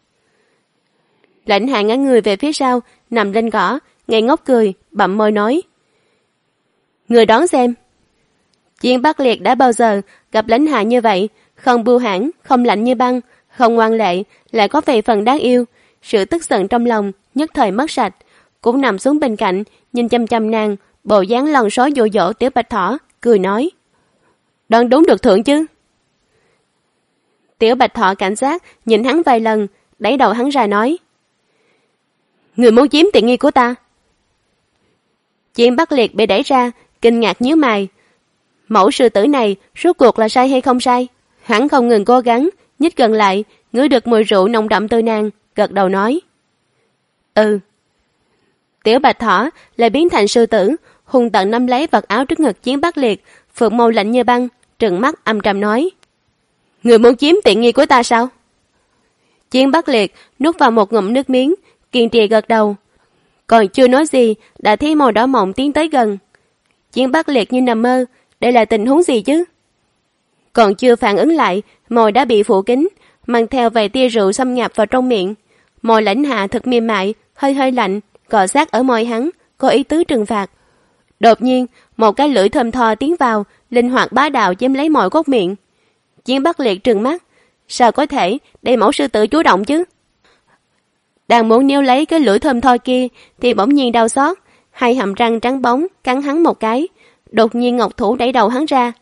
Lãnh hạ ngã người về phía sau, nằm lên cỏ, ngây ngốc cười, bặm môi nói. Người đón xem. Chiến Bắc Liệt đã bao giờ gặp lãnh hạ như vậy, không bưu hãn, không lạnh như băng, không ngoan lệ, lại có vài phần đáng yêu. Sự tức giận trong lòng nhất thời mất sạch, cũng nằm xuống bên cạnh, nhìn chăm chăm nàng, bộ dáng lòn sói dụ dỗ Tiểu Bạch Thỏ, cười nói. Đoán đúng được thưởng chứ? Tiểu Bạch Thỏ cảnh giác, nhìn hắn vài lần, đẩy đầu hắn ra nói. Người muốn chiếm tiện nghi của ta. Chiến Bắc Liệt bị đẩy ra, kinh ngạc nhíu mày. Mẫu sư tử này rốt cuộc là sai hay không sai? Hắn không ngừng cố gắng, nhích gần lại, ngửi được mùi rượu nồng đậm từ nàng, gật đầu nói. Ừ. Tiểu Bạch Thỏ lại biến thành sư tử, hung tận nắm lấy vật áo trước ngực Chiến Bắc Liệt, phượng mâu lạnh như băng, trừng mắt âm trầm nói. Người muốn chiếm tiện nghi của ta sao? Chiến Bắc Liệt nuốt vào một ngụm nước miếng, kiên trì gật đầu. Còn chưa nói gì, đã thấy màu đỏ mọng tiến tới gần. Chiến Bắc Liệt như nằm mơ, đây là tình huống gì chứ? Còn chưa phản ứng lại, môi đã bị phủ kín, mang theo vài tia rượu xâm nhập vào trong miệng. Môi lãnh hạ thật mềm mại, hơi hơi lạnh, cọ sát ở môi hắn, có ý tứ trừng phạt. Đột nhiên, một cái lưỡi thơm tho tiến vào, linh hoạt bá đạo chiếm lấy mọi cốt miệng. Chiến Bắc Liệt trừng mắt, sao có thể để mẫu sư tử chủ động chứ? Đang muốn níu lấy cái lưỡi thơm tho kia thì bỗng nhiên đau xót, hai hàm răng trắng bóng cắn hắn một cái. Đột nhiên ngọc thủ đẩy đầu hắn ra,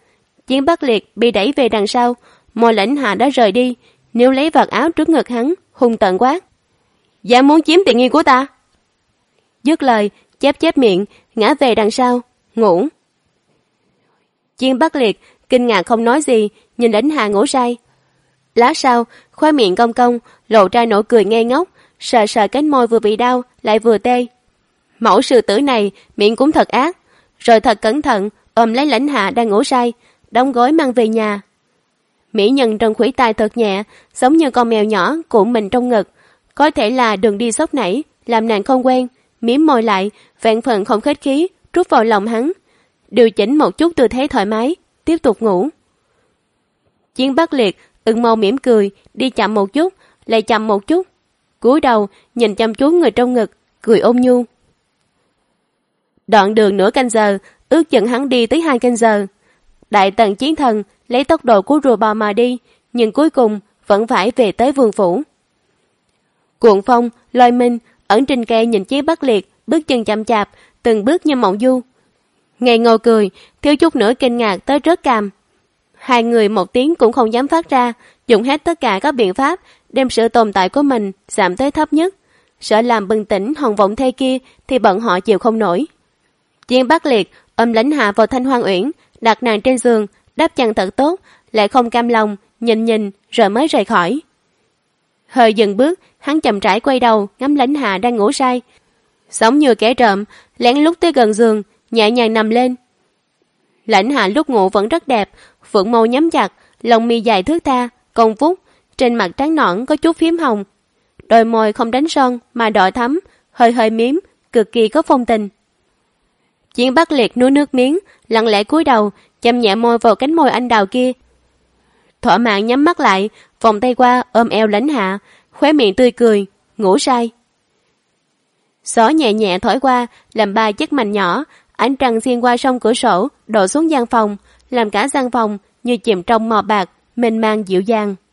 Chiến Bắc Liệt bị đẩy về đằng sau, môi Lãnh Hạ đã rời đi, níu lấy vạt áo trước ngực hắn, hung tợn quát: dám muốn chiếm tiện nghi của ta? Dứt lời, chép miệng, ngã về đằng sau, ngủ. Chiến Bắc Liệt kinh ngạc không nói gì, nhìn Lãnh Hạ ngủ say. Lát sau, khóe miệng cong cong, lộ ra nụ cười ngây ngốc, sờ sờ cánh môi vừa bị đau lại vừa tê. Mẫu sư tử này miệng cũng thật ác. Rồi thật cẩn thận ôm lấy Lãnh Hạ đang ngủ say, đóng gối mang về nhà. Mỹ nhân trong khuỷu tay thật nhẹ, giống như con mèo nhỏ cuộn mình trong ngực. Có thể là đường đi sốc nảy làm nàng không quen, mím môi lại, vạn phần không khách khí trút vào lòng hắn, điều chỉnh một chút tư thế thoải mái, tiếp tục ngủ. Chiến Bắc Liệt ửng môi mỉm cười, đi chậm một chút, lại chậm một chút, cúi đầu nhìn chăm chú người trong ngực, cười ôn nhu. Đoạn đường nửa canh giờ, ước chừng hắn đi tới 2 canh giờ. Đại tần chiến thần lấy tốc độ của rùa bò mà đi, nhưng cuối cùng vẫn phải về tới vương phủ. Cuộn Phong, Lôi Minh ẩn trên cây nhìn Chiến Bắc Liệt bước chân chậm chạp, từng bước như mộng du. Ngây ngô cười, thiếu chút nữa kinh ngạc tới rớt cằm. Hai người một tiếng cũng không dám phát ra, dùng hết tất cả các biện pháp đem sự tồn tại của mình giảm tới thấp nhất, sợ làm bừng tỉnh hồng vọng thê kia thì bọn họ chịu không nổi. Chiến Bắc Liệt ôm Lãnh Hạ vào Thanh Hoang Uyển, đặt nàng trên giường, đắp chăn thật tốt, lại không cam lòng, nhìn rồi mới rời khỏi. Hơi dừng bước, hắn chậm rãi quay đầu ngắm Lãnh Hạ đang ngủ say, giống như kẻ trộm lén lút tới gần giường, nhẹ nhàng nằm lên. Lãnh Hạ lúc ngủ vẫn rất đẹp, phượng mâu nhắm chặt, lông mi dài thướt tha, cong vút, trên mặt trắng nõn có chút phím hồng, đôi môi không đánh son mà đỏ thắm, hơi mím, cực kỳ có phong tình. Chiến Bắc Liệt nuốt nước miếng, lặng lẽ cúi đầu, chăm nhẹ môi vào cánh môi anh đào kia. Thỏa mãn nhắm mắt lại, vòng tay qua ôm eo Lãnh Hạ, khóe miệng tươi cười, ngủ say. Gió nhẹ nhẹ thổi qua, làm 3 chiếc mành nhỏ, ánh trăng xuyên qua song cửa sổ, đổ xuống gian phòng, làm cả gian phòng như chìm trong màu bạc, mênh mang dịu dàng.